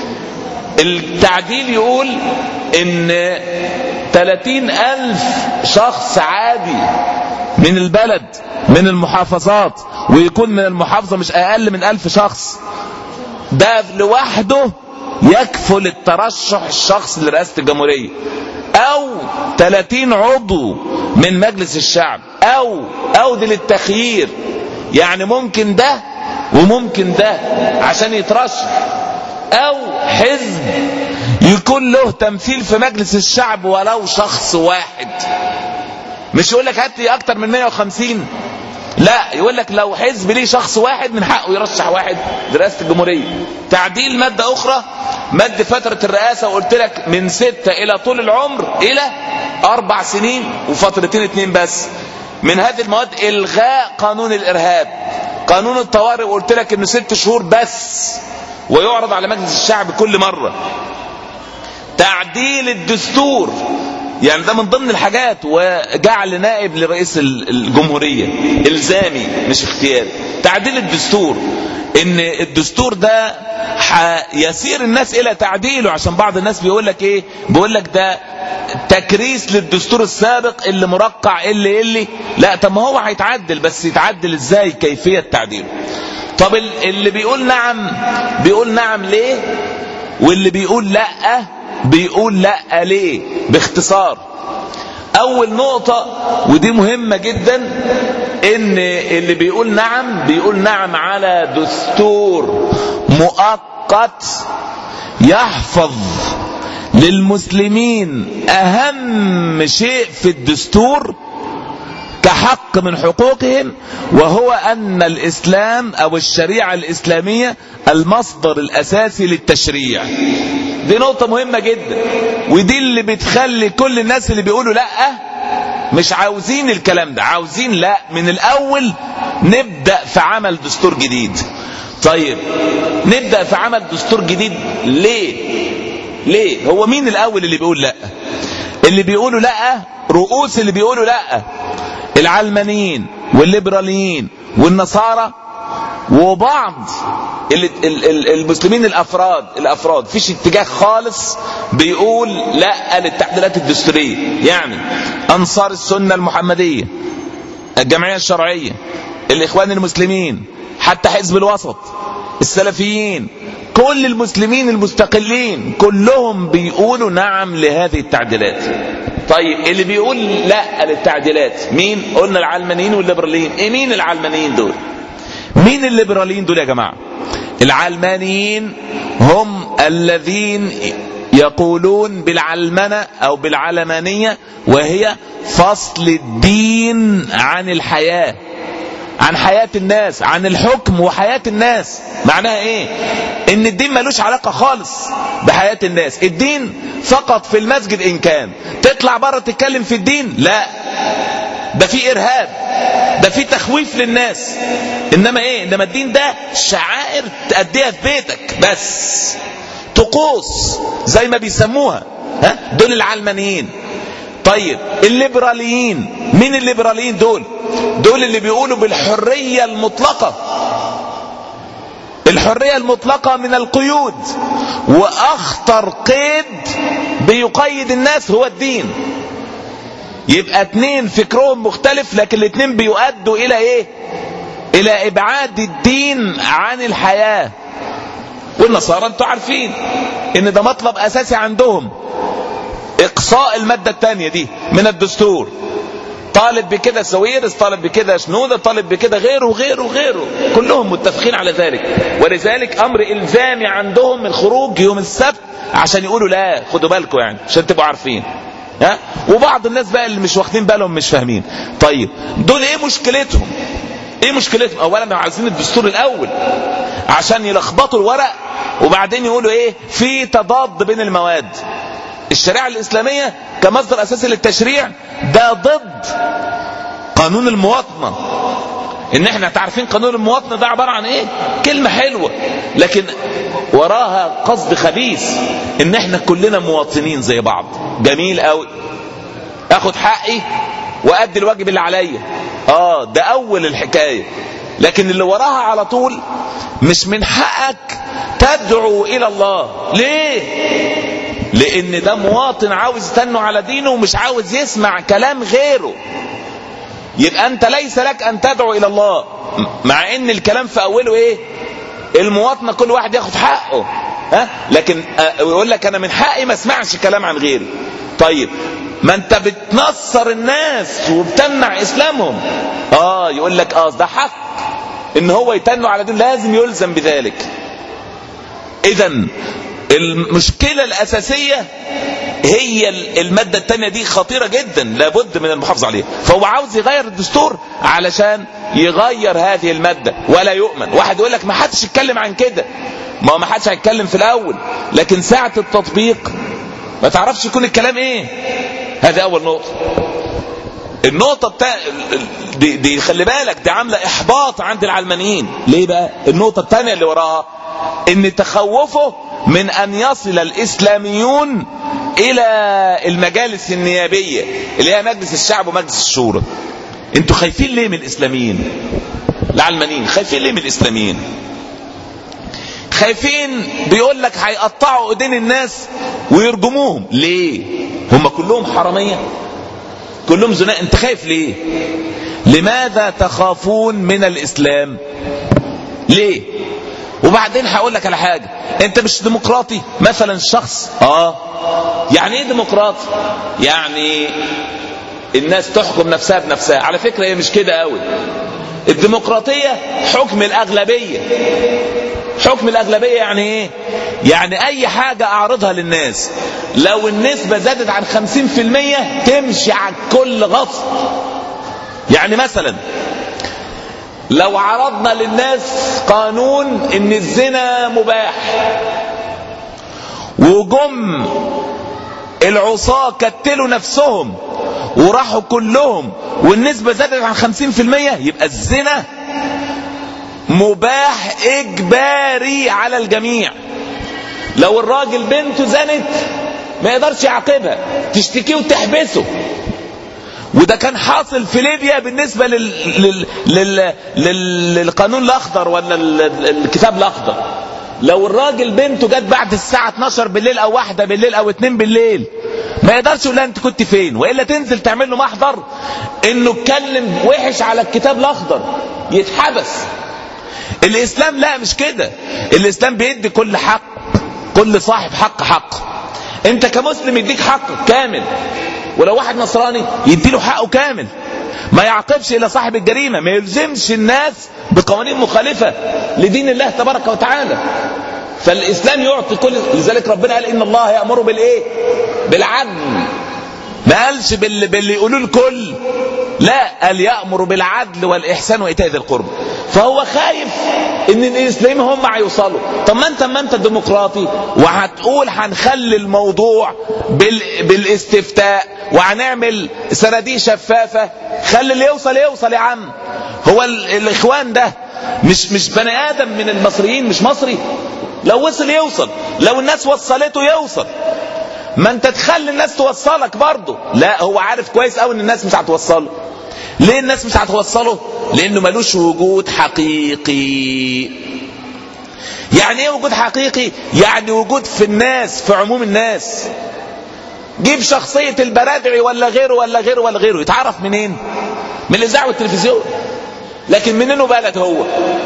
التعديل يقول ان 30,000 شخص عادي من البلد من المحافظات، ويكون من المحافظة مش اقل من 1000 شخص، ده لوحده يكفل الترشح الشخص لرئاسة الجمهورية. او 30 عضو من مجلس الشعب، او دي للتخيير، يعني ممكن ده وممكن ده عشان يترشح، او حزب يكون له تمثيل في مجلس الشعب ولو شخص واحد. مش يقول لك هات لي اكتر من 150، لا، يقول لك لو حزب ليه شخص واحد من حقه يرشح واحد لرئاسة الجمهورية. تعديل مادة اخرى، مد فترة الرئاسة، وقلت لك من 6 الى طول العمر الى 4 سنين وفترتين 2 بس. من هذه المواد الغاء قانون الارهاب، قانون الطوارئ، وقلت لك انه 6 شهور بس ويعرض على مجلس الشعب كل مرة. تعديل الدستور، يعني ده من ضمن الحاجات، وجعل نائب لرئيس الجمهورية الزامي مش اختياري. تعديل الدستور، ان الدستور ده يسير الناس الى تعديله، عشان بعض الناس بيقول لك ايه، بيقول لك ده تكريس للدستور السابق اللي مرقع اللي لا. طب ما هو هيتعدل، بس يتعدل ازاي؟ كيفية تعديله. طب اللي بيقول نعم بيقول نعم ليه، واللي بيقول لا بيقول لا ليه؟ باختصار، اول نقطة ودي مهمة جدا، ان اللي بيقول نعم على دستور مؤقت يحفظ للمسلمين اهم شيء في الدستور، كحق من حقوقهم، وهو أن الإسلام أو الشريعة الإسلامية المصدر الأساسي للتشريع. دي نقطة مهمة جدا، ودي اللي بتخلي كل الناس اللي بيقولوا لا مش عاوزين الكلام ده، عاوزين لا من الأول نبدأ في عمل دستور جديد. طيب نبدأ في عمل دستور جديد ليه؟ هو مين الأول اللي بيقول لا؟ اللي بيقولوا لا رؤوس اللي بيقولوا لا العلمانيين والليبراليين والنصارى وبعض المسلمين الافراد فيش اتجاه خالص بيقول لا للتعديلات الدستوريه. يعني انصار السنه المحمديه، الجمعيه الشرعيه، الاخوان المسلمين، حتى حزب الوسط، السلفيين، كل المسلمين المستقلين كلهم بيقولوا نعم لهذه التعديلات. طيب اللي بيقول لا للتعديلات مين؟ قلنا العلمانيين والليبراليين. ايه مين العلمانيين دول؟ مين الليبراليين دول يا جماعة؟ العلمانيين هم الذين يقولون بالعلمنة او بالعلمانية، وهي فصل الدين عن الحياة، عن حياة الناس، عن الحكم وحياة الناس. معناها ايه؟ ان الدين ملوش علاقة خالص بحياة الناس، الدين فقط في المسجد ان كان، تطلع بره تتكلم في الدين لا، ده في ارهاب، ده في تخويف للناس. انما ايه؟ انما الدين ده شعائر تأديها في بيتك بس، طقوس زي ما بيسموها. دول العلمانيين. طيب الليبراليين، مين الليبراليين دول؟ دول اللي بيقولوا بالحرية المطلقة، الحرية المطلقة من القيود، واخطر قيد بيقيد الناس هو الدين. يبقى اتنين فكرهم مختلف، لكن الاتنين بيؤدوا الى ايه؟ الى ابعاد الدين عن الحياة. والنصارى انتوا عارفين ان ده مطلب اساسي عندهم، اقصاء المادة الثانية دي من الدستور. طالب بكده سويرس، طالب بكده شنودة، طالب بكده غيره، كلهم متفقين على ذلك. ولذلك امر الزامي عندهم الخروج يوم السبت عشان يقولوا لا، خدوا بالكم يعني عشان تبقوا عارفين. وبعض الناس بقى اللي مش واخدين بالهم مش فاهمين. طيب دول ايه مشكلتهم؟ اولا عايزين الدستور الاول عشان يلخبطوا الورق، وبعدين يقولوا ايه؟ في تضاد بين المواد. الشريعة الإسلامية كمصدر أساسي للتشريع ده ضد قانون المواطنة. إن احنا تعرفين قانون المواطنة ده عبارة عن إيه؟ كلمة حلوة لكن وراها قصد خبيث، إن احنا كلنا مواطنين زي بعض. جميل قوي، أخد حقي وأدي الواجب اللي عليا، ده أول الحكاية. لكن اللي وراها على طول مش من حقك تدعو إلى الله. ليه؟ لان ده مواطن عاوز يستنى على دينه ومش عاوز يسمع كلام غيره. يبقى انت ليس لك ان تدعو الى الله، مع ان الكلام في اوله ايه؟ المواطنة كل واحد ياخد حقه، لكن يقول لك انا من حقي ما اسمعش كلام عن غيري. طيب ما انت بتنصر الناس وبتمنع اسلامهم، يقول لك ده حق ان هو يتنوا على دين، لازم يلزم بذلك. اذن المشكلة الأساسية هي المادة الثانية دي، خطيرة جدا لابد من المحافظة عليها. فهو عاوز يغير الدستور علشان يغير هذه المادة ولا يؤمن. واحد يقول لك ما حدش يتكلم عن كده، ما حدش هيتكلم في الأول، لكن ساعة التطبيق ما تعرفش يكون الكلام ايه. هذه أول نقطة. النقطة دي خلي بالك دي عاملة إحباط عند العلمانيين. ليه بقى؟ النقطة الثانية اللي وراها ان تخوفه من ان يصل الاسلاميون الى المجالس النيابية اللي هي مجلس الشعب ومجلس الشورى. انتوا خايفين ليه من الاسلاميين؟ العلمانيين خايفين ليه من الاسلاميين؟ خايفين بيقول لك هيقطعوا ايدين الناس ويرجموهم. ليه؟ هم كلهم حرامية، كلهم زنا. انت خايف ليه؟ لماذا تخافون من الاسلام؟ ليه؟ وبعدين هقول لك على حاجة، انت مش ديمقراطي مثلا شخص؟ يعني ايه ديمقراطي؟ يعني الناس تحكم نفسها بنفسها. على فكرة هي مش كده قوي. الديمقراطية حكم الأغلبية. حكم الأغلبية يعني ايه؟ يعني اي حاجة اعرضها للناس لو النسبة زادت عن 50% تمشي على الكل غصب. يعني مثلا لو عرضنا للناس قانون ان الزنا مباح، وجم العصاة كتلوا نفسهم وراحوا كلهم والنسبة زادت عن 50%، يبقى الزنا مباح إجباري على الجميع. لو الراجل بنته زنت ما يقدرش يعاقبها، تشتكيه وتحبسه. وده كان حاصل في ليبيا بالنسبة للقانون الأخضر ولا الكتاب الأخضر. لو الراجل بنته جت بعد الساعة 12 بالليل أو 1 بالليل أو 2 بالليل ما يقدرش يقول لها أنت كنت فين، وإلا تنزل تعمل له محضر إنه اتكلم وحش على الكتاب الأخضر يتحبس. الإسلام لا، مش كده. الإسلام بيدي كل حق، كل صاحب حق حق. أنت كمسلم يديك حق كامل، ولو واحد نصراني يديله حقه كامل، ما يعاقبش إلا صاحب الجريمة، ما يلزمش الناس بقوانين مخالفة لدين الله تبارك وتعالى. فالإسلام يعطي كل، لذلك ربنا قال إن الله يأمر بالإيه؟ بالعدل. ما قالش باللي يقولوا الكل، لا، قال يأمر بالعدل والإحسان وإيتاء ذي القربى. فهو خايف ان الاسلام هم هيوصلوا. طب ما انت ديمقراطي وهتقول هنخلي الموضوع بالاستفتاء وهنعمل صناديق شفافه، خلي اللي يوصل يوصل يا عم. هو الاخوان ده مش بني ادم من المصريين، مش مصري؟ لو وصل يوصل، لو الناس وصلته يوصل. ما انت تخلي الناس توصلك برضه. لا، هو عارف كويس قوي ان الناس مش هتوصله. ليه الناس مش هتوصله؟ لانه ملوش وجود حقيقي. يعني ايه وجود حقيقي؟ يعني وجود في الناس، في عموم الناس. جيب شخصية البرادعي ولا غيره ولا غيره ولا غيره، يتعرف منين؟ من الاذاعة والتلفزيون. لكن منين بلد هو؟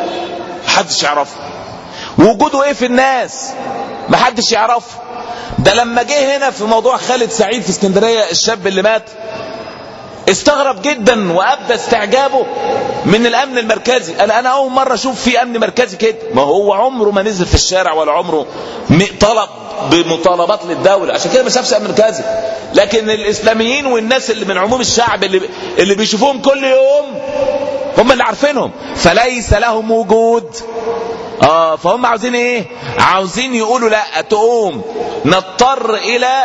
محدش يعرفه. وجوده ايه في الناس؟ محدش يعرفه. ده لما جه هنا في موضوع خالد سعيد في اسكندرية، الشاب اللي مات، استغرب جدا وابدى استعجابه من الامن المركزي. قال انا اول مرة اشوف في امن مركزي كده. ما هو عمره ما نزل في الشارع ولا عمره طلب بمطالبات للدولة، عشان كده ما شافش امن مركزي. لكن الاسلاميين والناس اللي من عموم الشعب اللي بيشوفوهم كل يوم هم اللي عارفينهم، فليس لهم وجود. فهم عاوزين ايه؟ عاوزين يقولوا لا، تقوم نضطر الى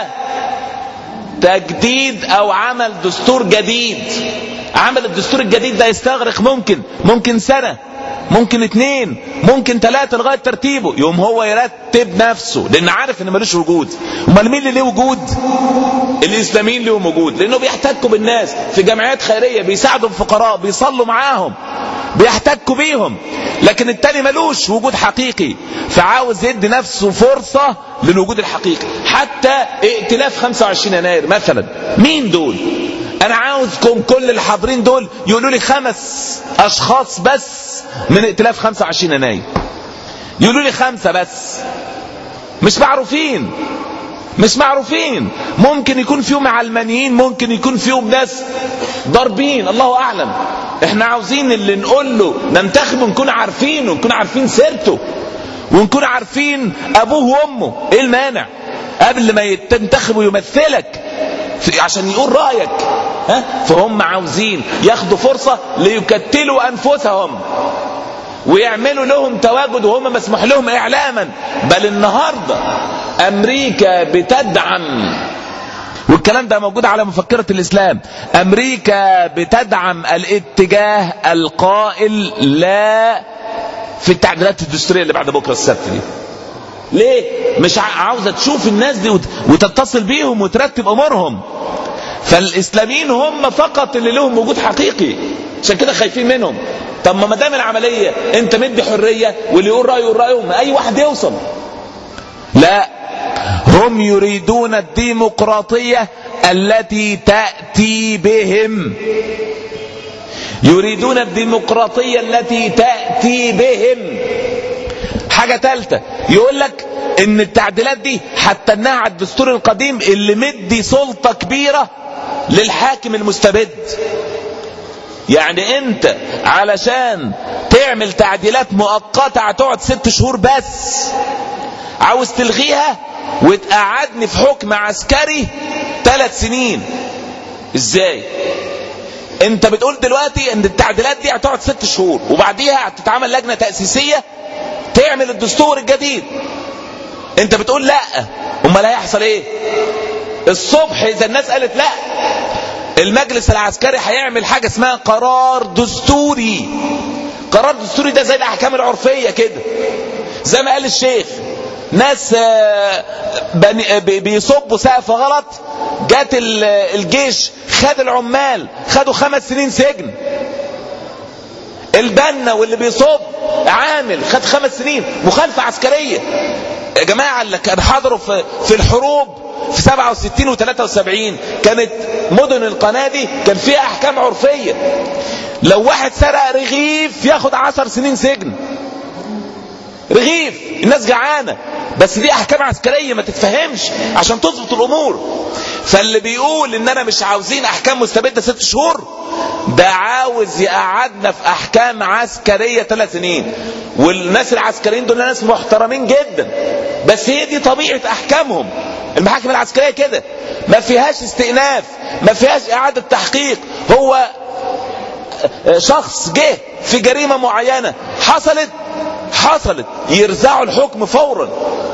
تجديد او عمل دستور جديد. عمل الدستور الجديد ده يستغرق ممكن سنة، ممكن 2، ممكن 3 لغاية ترتيبه. يوم هو يرتب نفسه لان عارف ان ملوش وجود. امال مين اللي ليه وجود؟ الاسلاميين ليهم وجود، لانه بيحتكوا بالناس في جمعيات خيرية، بيساعدوا الفقراء، بيصلوا معاهم، بيحتكوا بيهم. لكن التاني ملوش وجود حقيقي، فعاوز يدي نفسه فرصة للوجود الحقيقي. حتى ائتلاف 25 يناير مثلا، مين دول؟ انا عاوزكم كل الحاضرين دول يقولوا لي 5 اشخاص بس من ائتلاف 25 يناير. يقولوا لي 5 بس، مش معروفين. ممكن يكون فيهم علمانيين، ممكن يكون فيهم ناس ضاربين، الله اعلم. احنا عاوزين اللي نقول له ننتخبه نكون عارفينه، نكون عارفين سيرته، ونكون عارفين ابوه وامه. ايه المانع قبل ما تنتخبه يمثلك عشان يقول رايك؟ فهم عاوزين ياخدوا فرصة ليكتلوا انفسهم ويعملوا لهم تواجد وهم مسموح لهم اعلاما. بل النهاردة امريكا بتدعم، والكلام ده موجود على مفكرة الاسلام، امريكا بتدعم الاتجاه القائل لا في التعديلات الدستورية اللي بعد بكرة السبت دي. ليه؟ مش عاوزة تشوف الناس دي وتتصل بيهم وترتب امورهم. فالاسلاميين هم فقط اللي لهم وجود حقيقي، عشان كده خايفين منهم. طب ما دام العملية انت مدي حرية واللي يقول رأيه يقول رأيه، ما اي واحد يوصل. لا، هم يريدون الديمقراطية التي تأتي بهم، يريدون الديمقراطية التي تأتي بهم. حاجة ثالثة، يقول لك ان التعديلات دي حتى انها على الدستور القديم اللي مدي سلطة كبيرة للحاكم المستبد. يعني انت علشان تعمل تعديلات مؤقتة هتقعد 6 شهور بس، عاوز تلغيها وتقعدني في حكم عسكري 3 سنين. ازاي؟ انت بتقول دلوقتي ان التعديلات دي هتقعد 6 شهور وبعديها هتتعمل لجنة تأسيسية تعمل الدستور الجديد. انت بتقول لا، امال هيحصل ايه؟ الصبح اذا الناس قالت لا، المجلس العسكري هيعمل حاجة اسمها قرار دستوري. قرار دستوري ده زي الاحكام العرفية كده، زي ما قال الشيخ، ناس بيصبوا سقف غلط، جات الجيش خد العمال خدوا 5 سنين سجن. البنا واللي بيصب عامل خد 5 سنين مخالفة عسكرية. يا جماعة اللي كانوا حضروا في الحروب في 67 و 73 كانت مدن القناة دي كان فيها احكام عرفية. لو واحد سرق رغيف ياخد 10 سنين سجن. رغيف، الناس جعانة، بس دي احكام عسكرية ما تتفهمش عشان تظبط الامور. فاللي بيقول ان انا مش عاوزين احكام مستبدة 6 شهور ده عاوز يقعدنا في احكام عسكرية 3 سنين. والناس العسكريين دول ناس محترمين جدا، بس هي دي طبيعة احكامهم. المحاكم العسكرية كده ما فيهاش استئناف، ما فيهاش اعادة تحقيق. هو شخص جه في جريمة معينة حصلت يرزعوا الحكم فورا،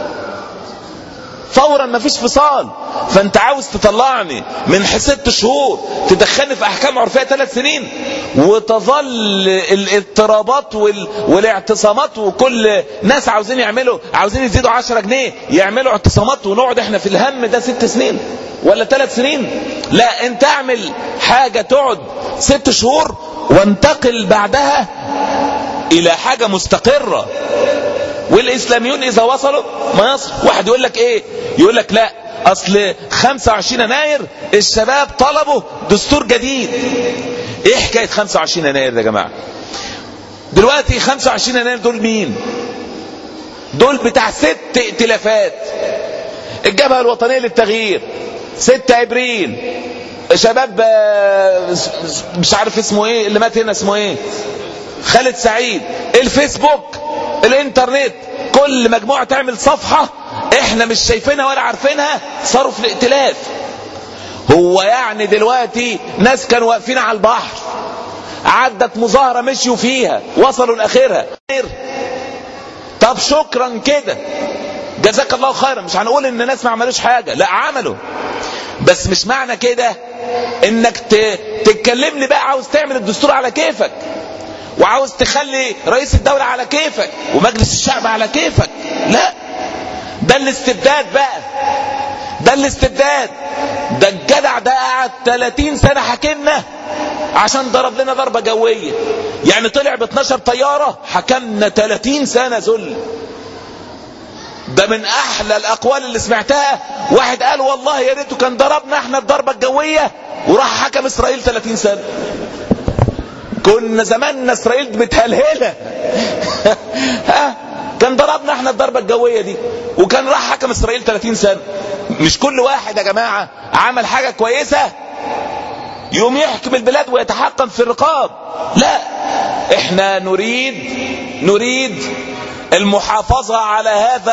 ما فيش فصال. فانت عاوز تطلعني من 6 شهور تدخلني في احكام عرفية 3 سنين، وتظل الاضطرابات والاعتصامات، وكل ناس عاوزين يزيدوا 10 جنيه يعملوا اعتصامات، ونقعد احنا في الهم ده 6 سنين ولا 3 سنين. لا، انت اعمل حاجة تقعد 6 شهور وانتقل بعدها الى حاجة مستقرة. والاسلاميون اذا وصلوا ما يصل. واحد يقول لك ايه؟ يقول لك لا، اصل 25 يناير الشباب طلبوا دستور جديد. ايه حكاية 25 يناير ده يا جماعة؟ دلوقتي 25 يناير دول مين؟ دول بتاع 6 ائتلافات: الجبهة الوطنية للتغيير، 6 ابريل، شباب مش عارف اسمه ايه اللي مات هنا، اسمه ايه، خالد سعيد، الفيسبوك، الانترنت، كل مجموعة تعمل صفحة احنا مش شايفينها ولا عارفينها، صاروا في الائتلاف. هو يعني دلوقتي ناس كانوا واقفين على البحر، عدت مظاهرة مشيوا فيها وصلوا لاخرها. طب شكرا كده، جزاك الله خيرا. مش هنقول ان الناس ما عملوش حاجة، لا عملوا، بس مش معنى كده انك تتكلمني بقى عاوز تعمل الدستور على كيفك، وعاوز تخلي رئيس الدولة على كيفك ومجلس الشعب على كيفك. لا، ده الاستبداد بقى، ده الاستبداد. ده الجدع ده قعد 30 سنة حكمنا عشان ضرب لنا ضربة جوية، يعني طلع ب 12 طيارة حكمنا 30 سنة ذل. ده من احلى الاقوال اللي سمعتها. واحد قال والله يا ريته كان ضربنا احنا الضربة الجوية وراح حكم اسرائيل 30 سنة، كنا زماننا اسرائيل متهلهلة. كان ضربنا احنا الضربة الجوية دي وكان راح حكم اسرائيل 30 سنة. مش كل واحد يا جماعة عمل حاجة كويسة يوم يحكم البلاد ويتحكم في الرقاب. لا، احنا نريد المحافظة على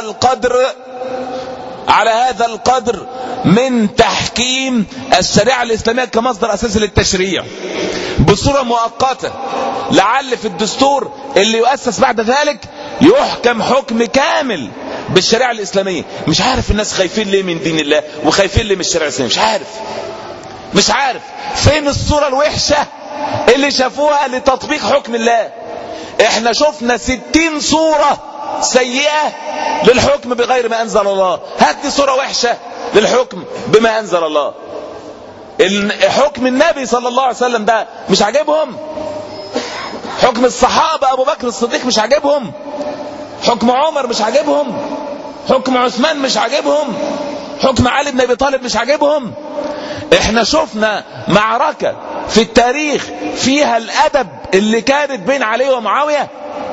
هذا القدر من تحكيم الشريعة الإسلامية كمصدر أساسي للتشريع بصورة مؤقتة، لعل في الدستور اللي يؤسس بعد ذلك يحكم حكم كامل بالشريعة الإسلامية. مش عارف الناس خايفين ليه من دين الله وخايفين ليه من الشريعة الإسلامية. مش عارف فين الصورة الوحشة اللي شافوها لتطبيق حكم الله. احنا شفنا 60 صورة سيئة للحكم بغير ما أنزل الله. هات لي صورة وحشة للحكم بما أنزل الله. حكم النبي صلى الله عليه وسلم ده مش عاجبهم؟ حكم الصحابة أبو بكر الصديق مش عاجبهم؟ حكم عمر مش عاجبهم؟ حكم عثمان مش عاجبهم؟ حكم علي بن أبي طالب مش عاجبهم؟ احنا شفنا معركة في التاريخ فيها الأدب اللي كانت بين علي ومعاوية.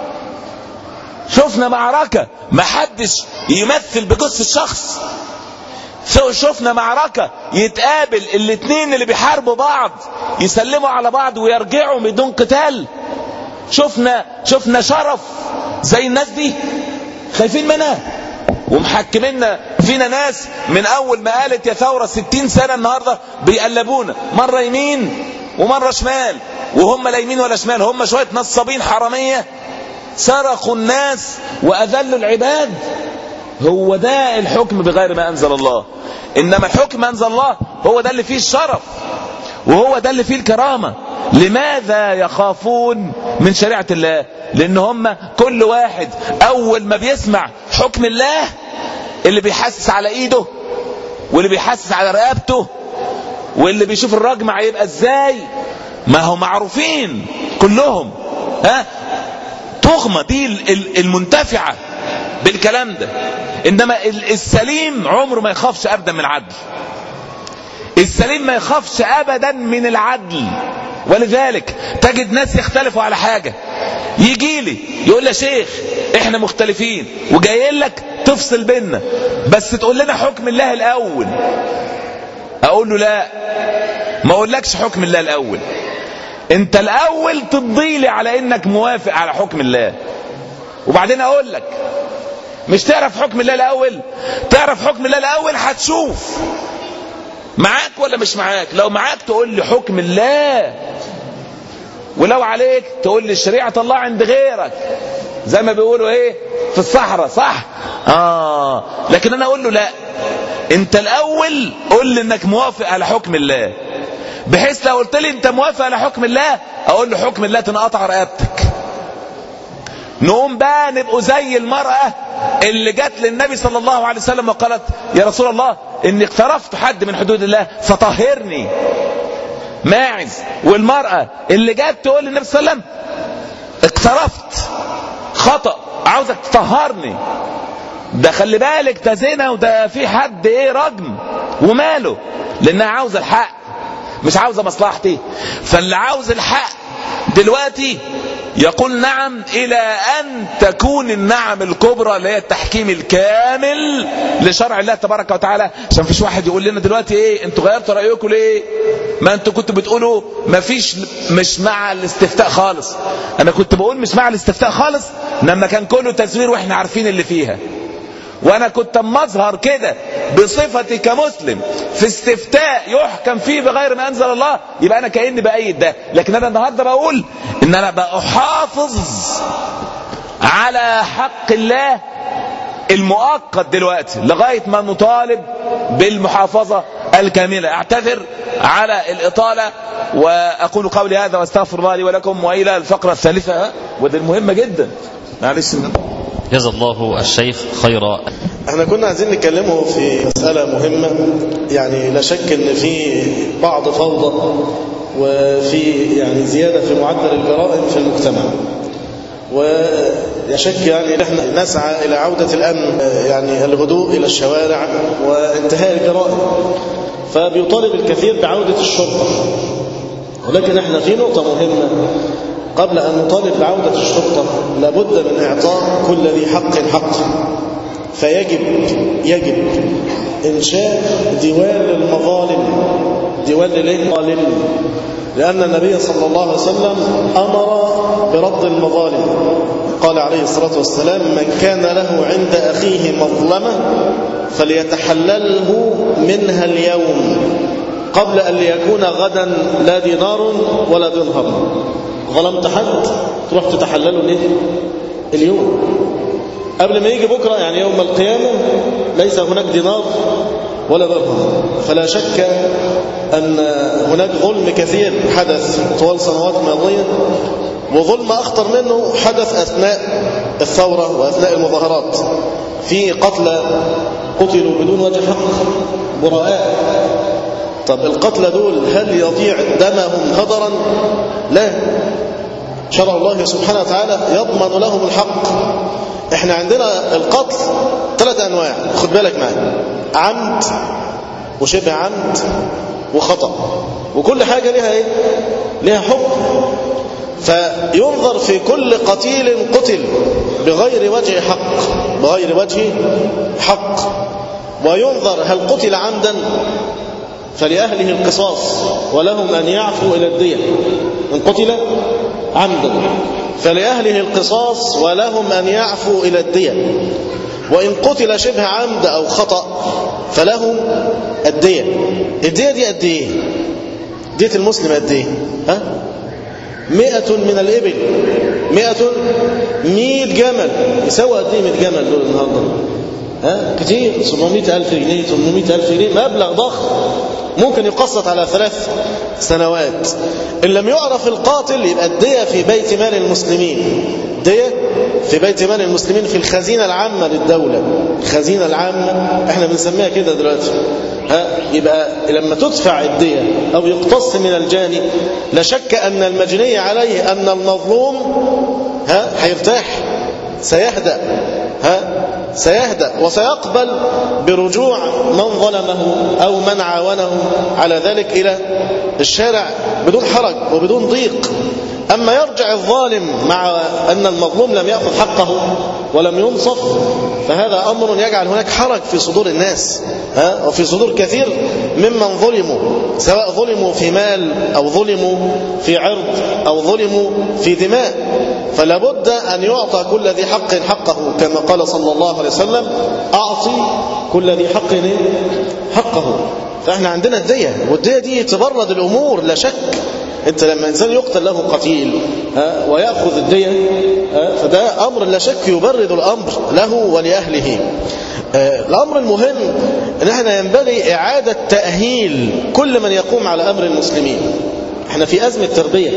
شفنا معركة محدش يمثل بجثة الشخص. شفنا معركة يتقابل الاثنين اللي بيحاربوا بعض يسلموا على بعض ويرجعوا بدون قتال. شفنا شرف زي الناس دي خايفين منها ومحكميننا فينا ناس من اول ما قالت يا ثورة 60 سنة النهاردة بيقلبونا مرة يمين ومرة شمال، وهم لا يمين ولا شمال، هم شوية نصابين حرامية سرقوا الناس وأذلوا العباد. هو ده الحكم بغير ما أنزل الله. إنما الحكم أنزل الله هو ده اللي فيه الشرف، وهو ده اللي فيه الكرامة. لماذا يخافون من شريعة الله؟ لأن هم كل واحد أول ما بيسمع حكم الله، اللي بيحسس على إيده واللي بيحسس على رقبته واللي بيشوف الرجم هيبقى إزاي، ما هم معروفين كلهم. تغمة دي المنتفعة بالكلام ده. إنما السليم عمره ما يخافش أبدا من العدل. السليم ما يخافش أبدا من العدل. ولذلك تجد ناس يختلفوا على حاجة، يجي لي يقول لي شيخ احنا مختلفين وجايين لك تفصل بيننا، بس تقول لنا حكم الله الأول. أقول له لا، ما أقولكش حكم الله الأول. انت الأول تضيلي على انك موافق على حكم الله، وبعدين أقول لك. مش تعرف حكم الله الأول؟ تعرف حكم الله الأول هتشوف معاك ولا مش معاك. لو معاك تقول لي حكم الله، ولو عليك تقول لي شريعة الله عند غيرك، زي ما بيقولوا ايه في الصحراء، صح؟ لكن انا اقول له لا، انت الاول قول لي انك موافق على حكم الله، بحيث لو قلت لي انت موافق على حكم الله اقول له حكم الله تنقطع رقبتك. نقوم بقى نبقوا زي المرأة اللي جت للنبي صلى الله عليه وسلم وقالت يا رسول الله اني اقترفت حد من حدود الله فطهرني، ماعز. والمرأة اللي جت تقول للنبي صلى الله عليه وسلم اقترفت خطأ عاوزك تطهرني. ده خلي بالك ده زنا، وده في حد ايه رجم، وماله، لانها عاوزة الحق مش عاوزة مصلحتي. فاللي عاوز الحق دلوقتي يقول نعم، الى ان تكون النعم الكبرى اللي هي التحكيم الكامل لشرع الله تبارك وتعالى. عشان فيش واحد يقول لنا دلوقتي ايه انتوا غيرتوا رأيكم ليه؟ ما انتوا كنتوا بتقولوا ما فيش، مش مع الاستفتاء خالص. انا كنت بقول مش مع الاستفتاء خالص لما كان كله تزوير واحنا عارفين اللي فيها، وانا كنت اما اظهر كده بصفتي كمسلم في استفتاء يحكم فيه بغير ما انزل الله يبقى انا كأني بأيد ده. لكن انا النهارده بقول ان انا بحافظ على حق الله المؤقت دلوقتي لغاية ما نطالب بالمحافظة الكاملة. اعتذر على الإطالة وأقول قولي هذا واستغفر الله لي ولكم. وإلى الفقرة الثالثة ودي المهمة جدا، معلش. جزا الله الشيخ خيرا. احنا كنا عايزين نتكلمه في مسألة مهمة، يعني لا شك ان في بعض فوضى وفي يعني زيادة في معدل الجرائم في المجتمع، ويشك يعني نحن نسعى إلى عودة الأمن، يعني الهدوء إلى الشوارع وانتهاء الجرائم، فبيطالب الكثير بعودة الشرطة. ولكن احنا في نقطة مهمة، قبل أن نطالب بعودة الشرطة لابد من إعطاء كل ذي حق حقه. فيجب إنشاء ديوان للمظالم، ديوان للمظالم، لأن النبي صلى الله عليه وسلم أمر برد المظالم. قال عليه الصلاة والسلام من كان له عند أخيه مظلمة فليتحلله منها اليوم قبل أن يكون غدا لا دينار ولا درهم. ظلمت حد تروح تتحلله ليه؟ اليوم قبل ما يجي بكرة، يعني يوم القيامة ليس هناك دينار ولا درهم. فلا شك أن هناك ظلم كثير حدث طوال سنوات ماضية، وظلم أخطر منه حدث أثناء الثورة وأثناء المظاهرات. في قتلى قتلوا بدون وجه حق براء. طب القتلى دول هل يضيع دمهم هدرا؟ لا، شرع الله سبحانه وتعالى يضمن لهم الحق. احنا عندنا القتل 3 أنواع، خد بالك معي، عمد وشبه عمد وخطأ، وكل حاجة لها ايه؟ لها حكم. فينظر في كل قتيل قتل بغير وجه حق، بغير وجه حق، وينظر هل قتل عمدا فلأهله القصاص ولهم أن يعفوا إلى الدية. إن قتل عمدا فلأهله القصاص ولهم أن يعفوا إلى الدية. وإن قتل شبه عمد أو خطأ فلهم الدية. الدية دي قد إيه؟ دية المسلم قد ايه؟ 100 من الإبل، 100 جمل، يسوى قد ايه 100 جمل دول النهارده؟ كتير، 700,000 جنيه، 800,000 جنيه، مبلغ ضخم ممكن يقسط على 3 سنوات. إن لم يعرف القاتل يبقى الدية في بيت مال المسلمين، دية في بيت مال المسلمين في الخزينة العامة للدولة، الخزينة العامة احنا بنسميها كده دلوقتي. يبقى لما تدفع الدية أو يقتص من الجاني، لا شك أن المجني عليه أن المظلوم هيرتاح، سيهدأ وسيقبل برجوع من ظلمه أو من عاونه على ذلك إلى الشارع بدون حرج وبدون ضيق. أما يرجع الظالم مع أن المظلوم لم يأخذ حقه ولم ينصف، فهذا أمر يجعل هناك حرج في صدور الناس وفي صدور كثير ممن ظلموا، سواء ظلموا في مال أو ظلموا في عرض أو ظلموا في دماء. فلا بد أن يعطى كل ذي حق حقه، كما قال صلى الله عليه وسلم: أعطي كل ذي حق حقه. فإحنا عندنا الدية، والدية دي تبرد الأمور لا شك. انت لما انسان يقتل له قتيل ويأخذ الدية، فده امر لا شك يبرد الامر له ولأهله. الامر المهم ان احنا ينبغي اعادة تأهيل كل من يقوم على امر المسلمين. احنا في ازمة تربية،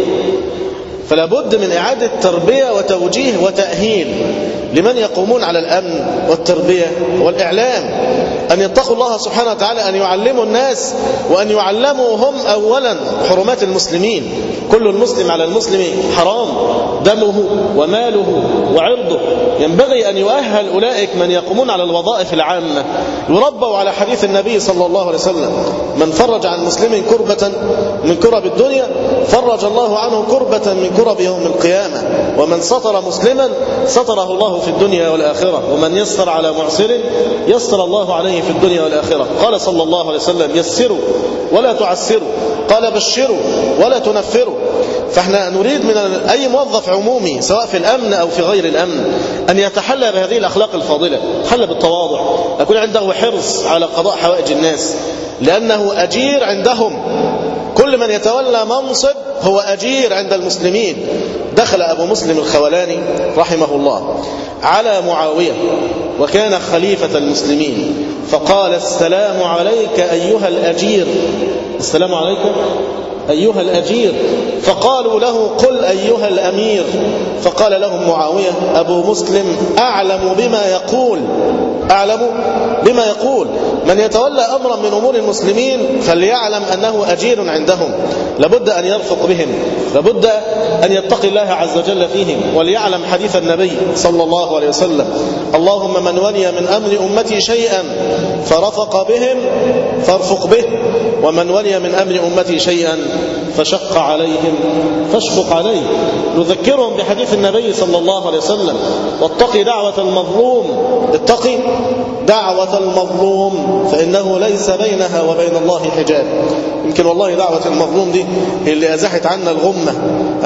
فلا بد من اعادة تربية وتوجيه وتأهيل لمن يقومون على الامن والتربية والاعلام، أن يتقوا الله سبحانه وتعالى، أن يعلموا الناس وأن يعلموا هم أولا حرمات المسلمين. كل المسلم على المسلم حرام، دمه وماله وعرضه. ينبغي أن يؤهل أولئك من يقومون على الوظائف العامة، يربوا على حديث النبي صلى الله عليه وسلم: من فرج عن مسلم كربة من كرب الدنيا فرج الله عنه كربة من كرب يوم القيامة، ومن سطر مسلما سطره الله في الدنيا والآخرة، ومن يسر على معسر يسر الله عليه في الدنيا والآخرة. قال صلى الله عليه وسلم: يسروا ولا تعسروا، قال: بشروا ولا تنفروا. فاحنا نريد من أي موظف عمومي سواء في الأمن أو في غير الأمن أن يتحلى بهذه الأخلاق الفاضلة، يتحلى بالتواضع، يكون عنده حرص على قضاء حوائج الناس، لأنه أجير عندهم. كل من يتولى منصب هو أجير عند المسلمين. دخل أبو مسلم الخولاني رحمه الله على معاوية وكان خليفة المسلمين، فقال: السلام عليك أيها الأجير، السلام عليك أيها الأجير. فقالوا له: قل أيها الأمير. فقال لهم معاوية: أبو مسلم أعلم بما يقول، أعلم بما يقول. من يتولى أمرا من أمور المسلمين فليعلم أنه أجير عندهم، لابد أن يرفق بهم، لابد أن يتقي الله عز وجل فيهم، وليعلم حديث النبي صلى الله عليه وسلم: اللهم من ولي من أمر أمتي شيئا فرفق بهم فارفق به، ومن ولي من أمر أمتي شيئا فشق عليهم فاشفق عليه. نذكرهم بحديث النبي صلى الله عليه وسلم: واتقي دعوة المظلوم، اتقي دعوة المظلوم فإنه ليس بينها وبين الله حجاب. يمكن والله دعوة المظلوم دي اللي أزحت عنا الغمة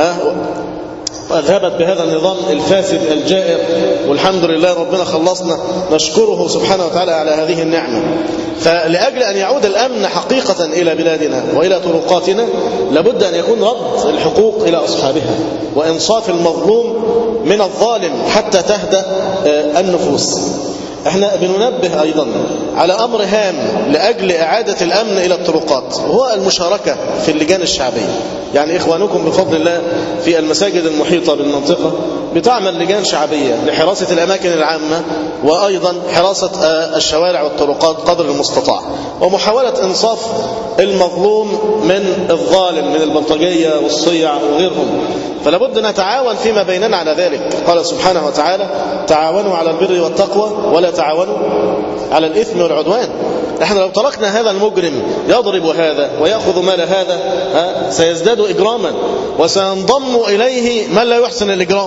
وأذهبت بهذا النظام الفاسد الجائر، والحمد لله ربنا خلصنا، نشكره سبحانه وتعالى على هذه النعمة. فلأجل أن يعود الأمن حقيقة إلى بلادنا وإلى طرقاتنا لابد أن يكون رد الحقوق إلى أصحابها وإنصاف المظلوم من الظالم حتى تهدأ النفوس. احنا بننبه أيضا على أمر هام لأجل إعادة الأمن إلى الطرقات، وهو المشاركة في اللجان الشعبية. يعني إخوانكم بفضل الله في المساجد المحيطة بالمنطقة بتعمل لجان شعبية لحراسة الأماكن العامة، وأيضا حراسة الشوارع والطرقات قدر المستطاع، ومحاولة إنصاف المظلوم من الظالم من البلطجية والصيع وغيرهم. فلابد نتعاون فيما بيننا على ذلك. قال سبحانه وتعالى: تعاونوا على البر والتقوى ولا تعاونوا على الإثم والعدوان. احنا لو تركنا هذا المجرم يضرب هذا ويأخذ مال هذا سيزداد إجراما، وسينضم إليه من لا يحسن الإجرام.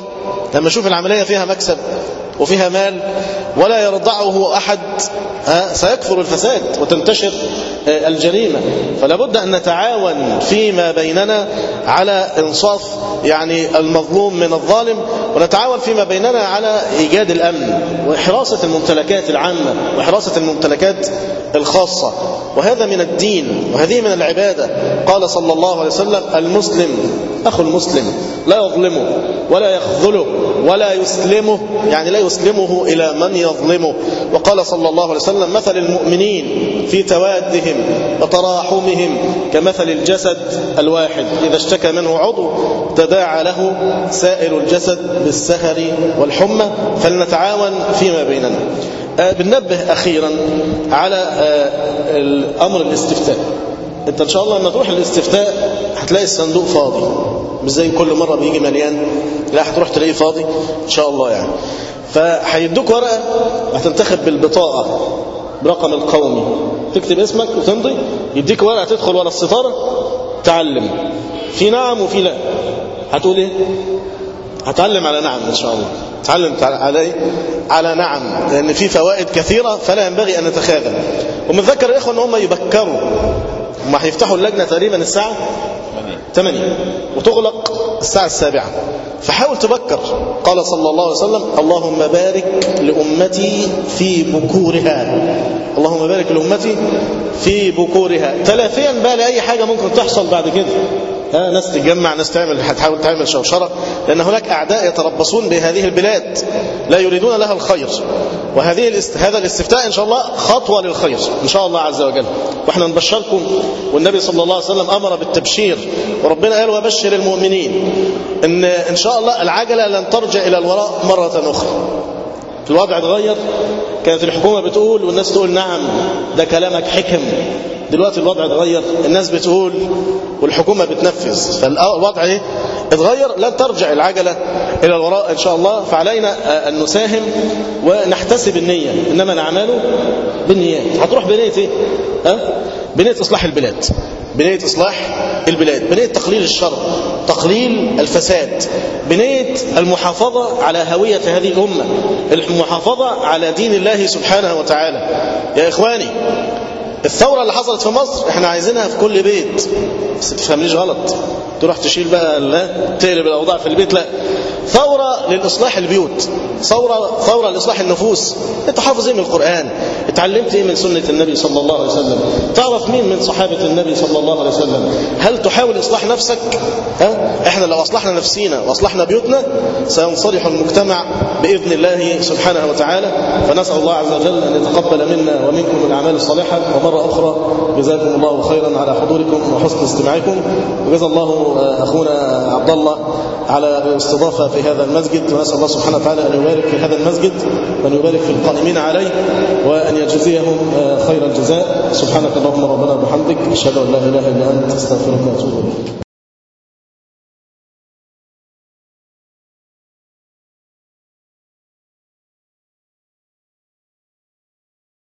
لما أشوف العملية فيها مكسب وفيها مال ولا يرضعه أحد سيكثر الفساد وتنتشر الجريمة. فلا بد أن نتعاون فيما بيننا على إنصاف يعني المظلوم من الظالم، ونتعاون فيما بيننا على إيجاد الأمن وحراسة الممتلكات العامة وحراسة الممتلكات الخاصة. وهذا من الدين وهذه من العبادة. قال صلى الله عليه وسلم: المسلم أخو المسلم لا يظلمه ولا يخذله ولا يسلمه، يعني لا يسلمه إلى من يظلمه. وقال صلى الله عليه وسلم: مثل المؤمنين في توادهم وتراحمهم كمثل الجسد الواحد إذا اشتكى منه عضو تداعى له سائر الجسد بالسهر والحمى. فلنتعاون فيما بيننا. بننبه أخيرا على الأمر الاستفتاء. انت ان شاء الله لما تروح الاستفتاء هتلاقي الصندوق فاضي، مش زي كل مرة بيجي مليان، لا هتروح تلاقيه فاضي ان شاء الله يعني. فهيدوك ورقة هتنتخب بالبطاقة برقم القومي، تكتب اسمك وتمضي، يديك ورقة تدخل ورا الستارة تعلم في نعم وفي لا. هتقول ايه؟ هتعلم على نعم ان شاء الله. تعلم على نعم، لان في فوائد كثيرة فلا ينبغي ان نتخاذل. ومذكر الاخوة ان هم يبكروا، هم هيفتحوا اللجنة تقريبا الساعة 8 وتغلق الساعة 7، فحاول تبكر. قال صلى الله عليه وسلم: اللهم بارك لأمتي في بكورها، اللهم بارك لأمتي في بكورها. تلافيا بقى لأي حاجة ممكن تحصل بعد كده، ناس تتجمع، ناس هتحاول تعمل شوشرة، لأن هناك أعداء يتربصون بهذه البلاد لا يريدون لها الخير. هذا الاستفتاء إن شاء الله خطوة للخير إن شاء الله عز وجل، وإحنا نبشركم. والنبي صلى الله عليه وسلم أمر بالتبشير، وربنا قال: وبشر المؤمنين. إن شاء الله العجلة لن ترجع إلى الوراء مرة أخرى. الوضع اتغير، كانت الحكومة بتقول والناس تقول نعم ده كلامك حكم. دلوقتي الوضع اتغير، الناس بتقول والحكومة بتنفذ، فالوضع ايه؟ اتغير. لن ترجع العجلة إلى الوراء إن شاء الله. فعلينا أن نساهم ونحتسب النية، إنما نعمله بالنيات. هتروح بنية ايه؟ بنية إصلاح البلاد، بنية إصلاح البلاد، بنية تقليل الشر، تقليل الفساد، بنية المحافظة على هوية هذه الأمة، المحافظة على دين الله سبحانه وتعالى. يا إخواني، الثورة اللي حصلت في مصر احنا عايزينها في كل بيت، بس تفهمنيش غلط تروح تشيل بقى تقلب الأوضاع في البيت، لا. ثورة للإصلاح البيوت، ثورة لإصلاح النفوس. انت حافظ ايه من القرآن؟ اتعلمت ايه من سنة النبي صلى الله عليه وسلم؟ تعرف مين من صحابة النبي صلى الله عليه وسلم؟ هل تحاول إصلاح نفسك؟ احنا لو أصلحنا نفسينا وأصلحنا بيوتنا سينصلح المجتمع بإذن الله سبحانه وتعالى. فنسأل الله عز وجل أن يتقبل منا ومنكم الأعمال الصالحة. ومرة أخرى جزاكم الله خيرا على حضوركم وحسن استماعكم، وجزا الله أخونا عبد الله على الاستضافة في هذا المسجد. ونسأل الله سبحانه وتعالى أن يبارك في هذا المسجد وأن يبارك في القائمين عليه وأن يجزيهم خير الجزاء. سبحانك اللهم ربنا وبحمدك، أشهد أن لا إله إلا أنت، أستغفرك وأتوب إليك.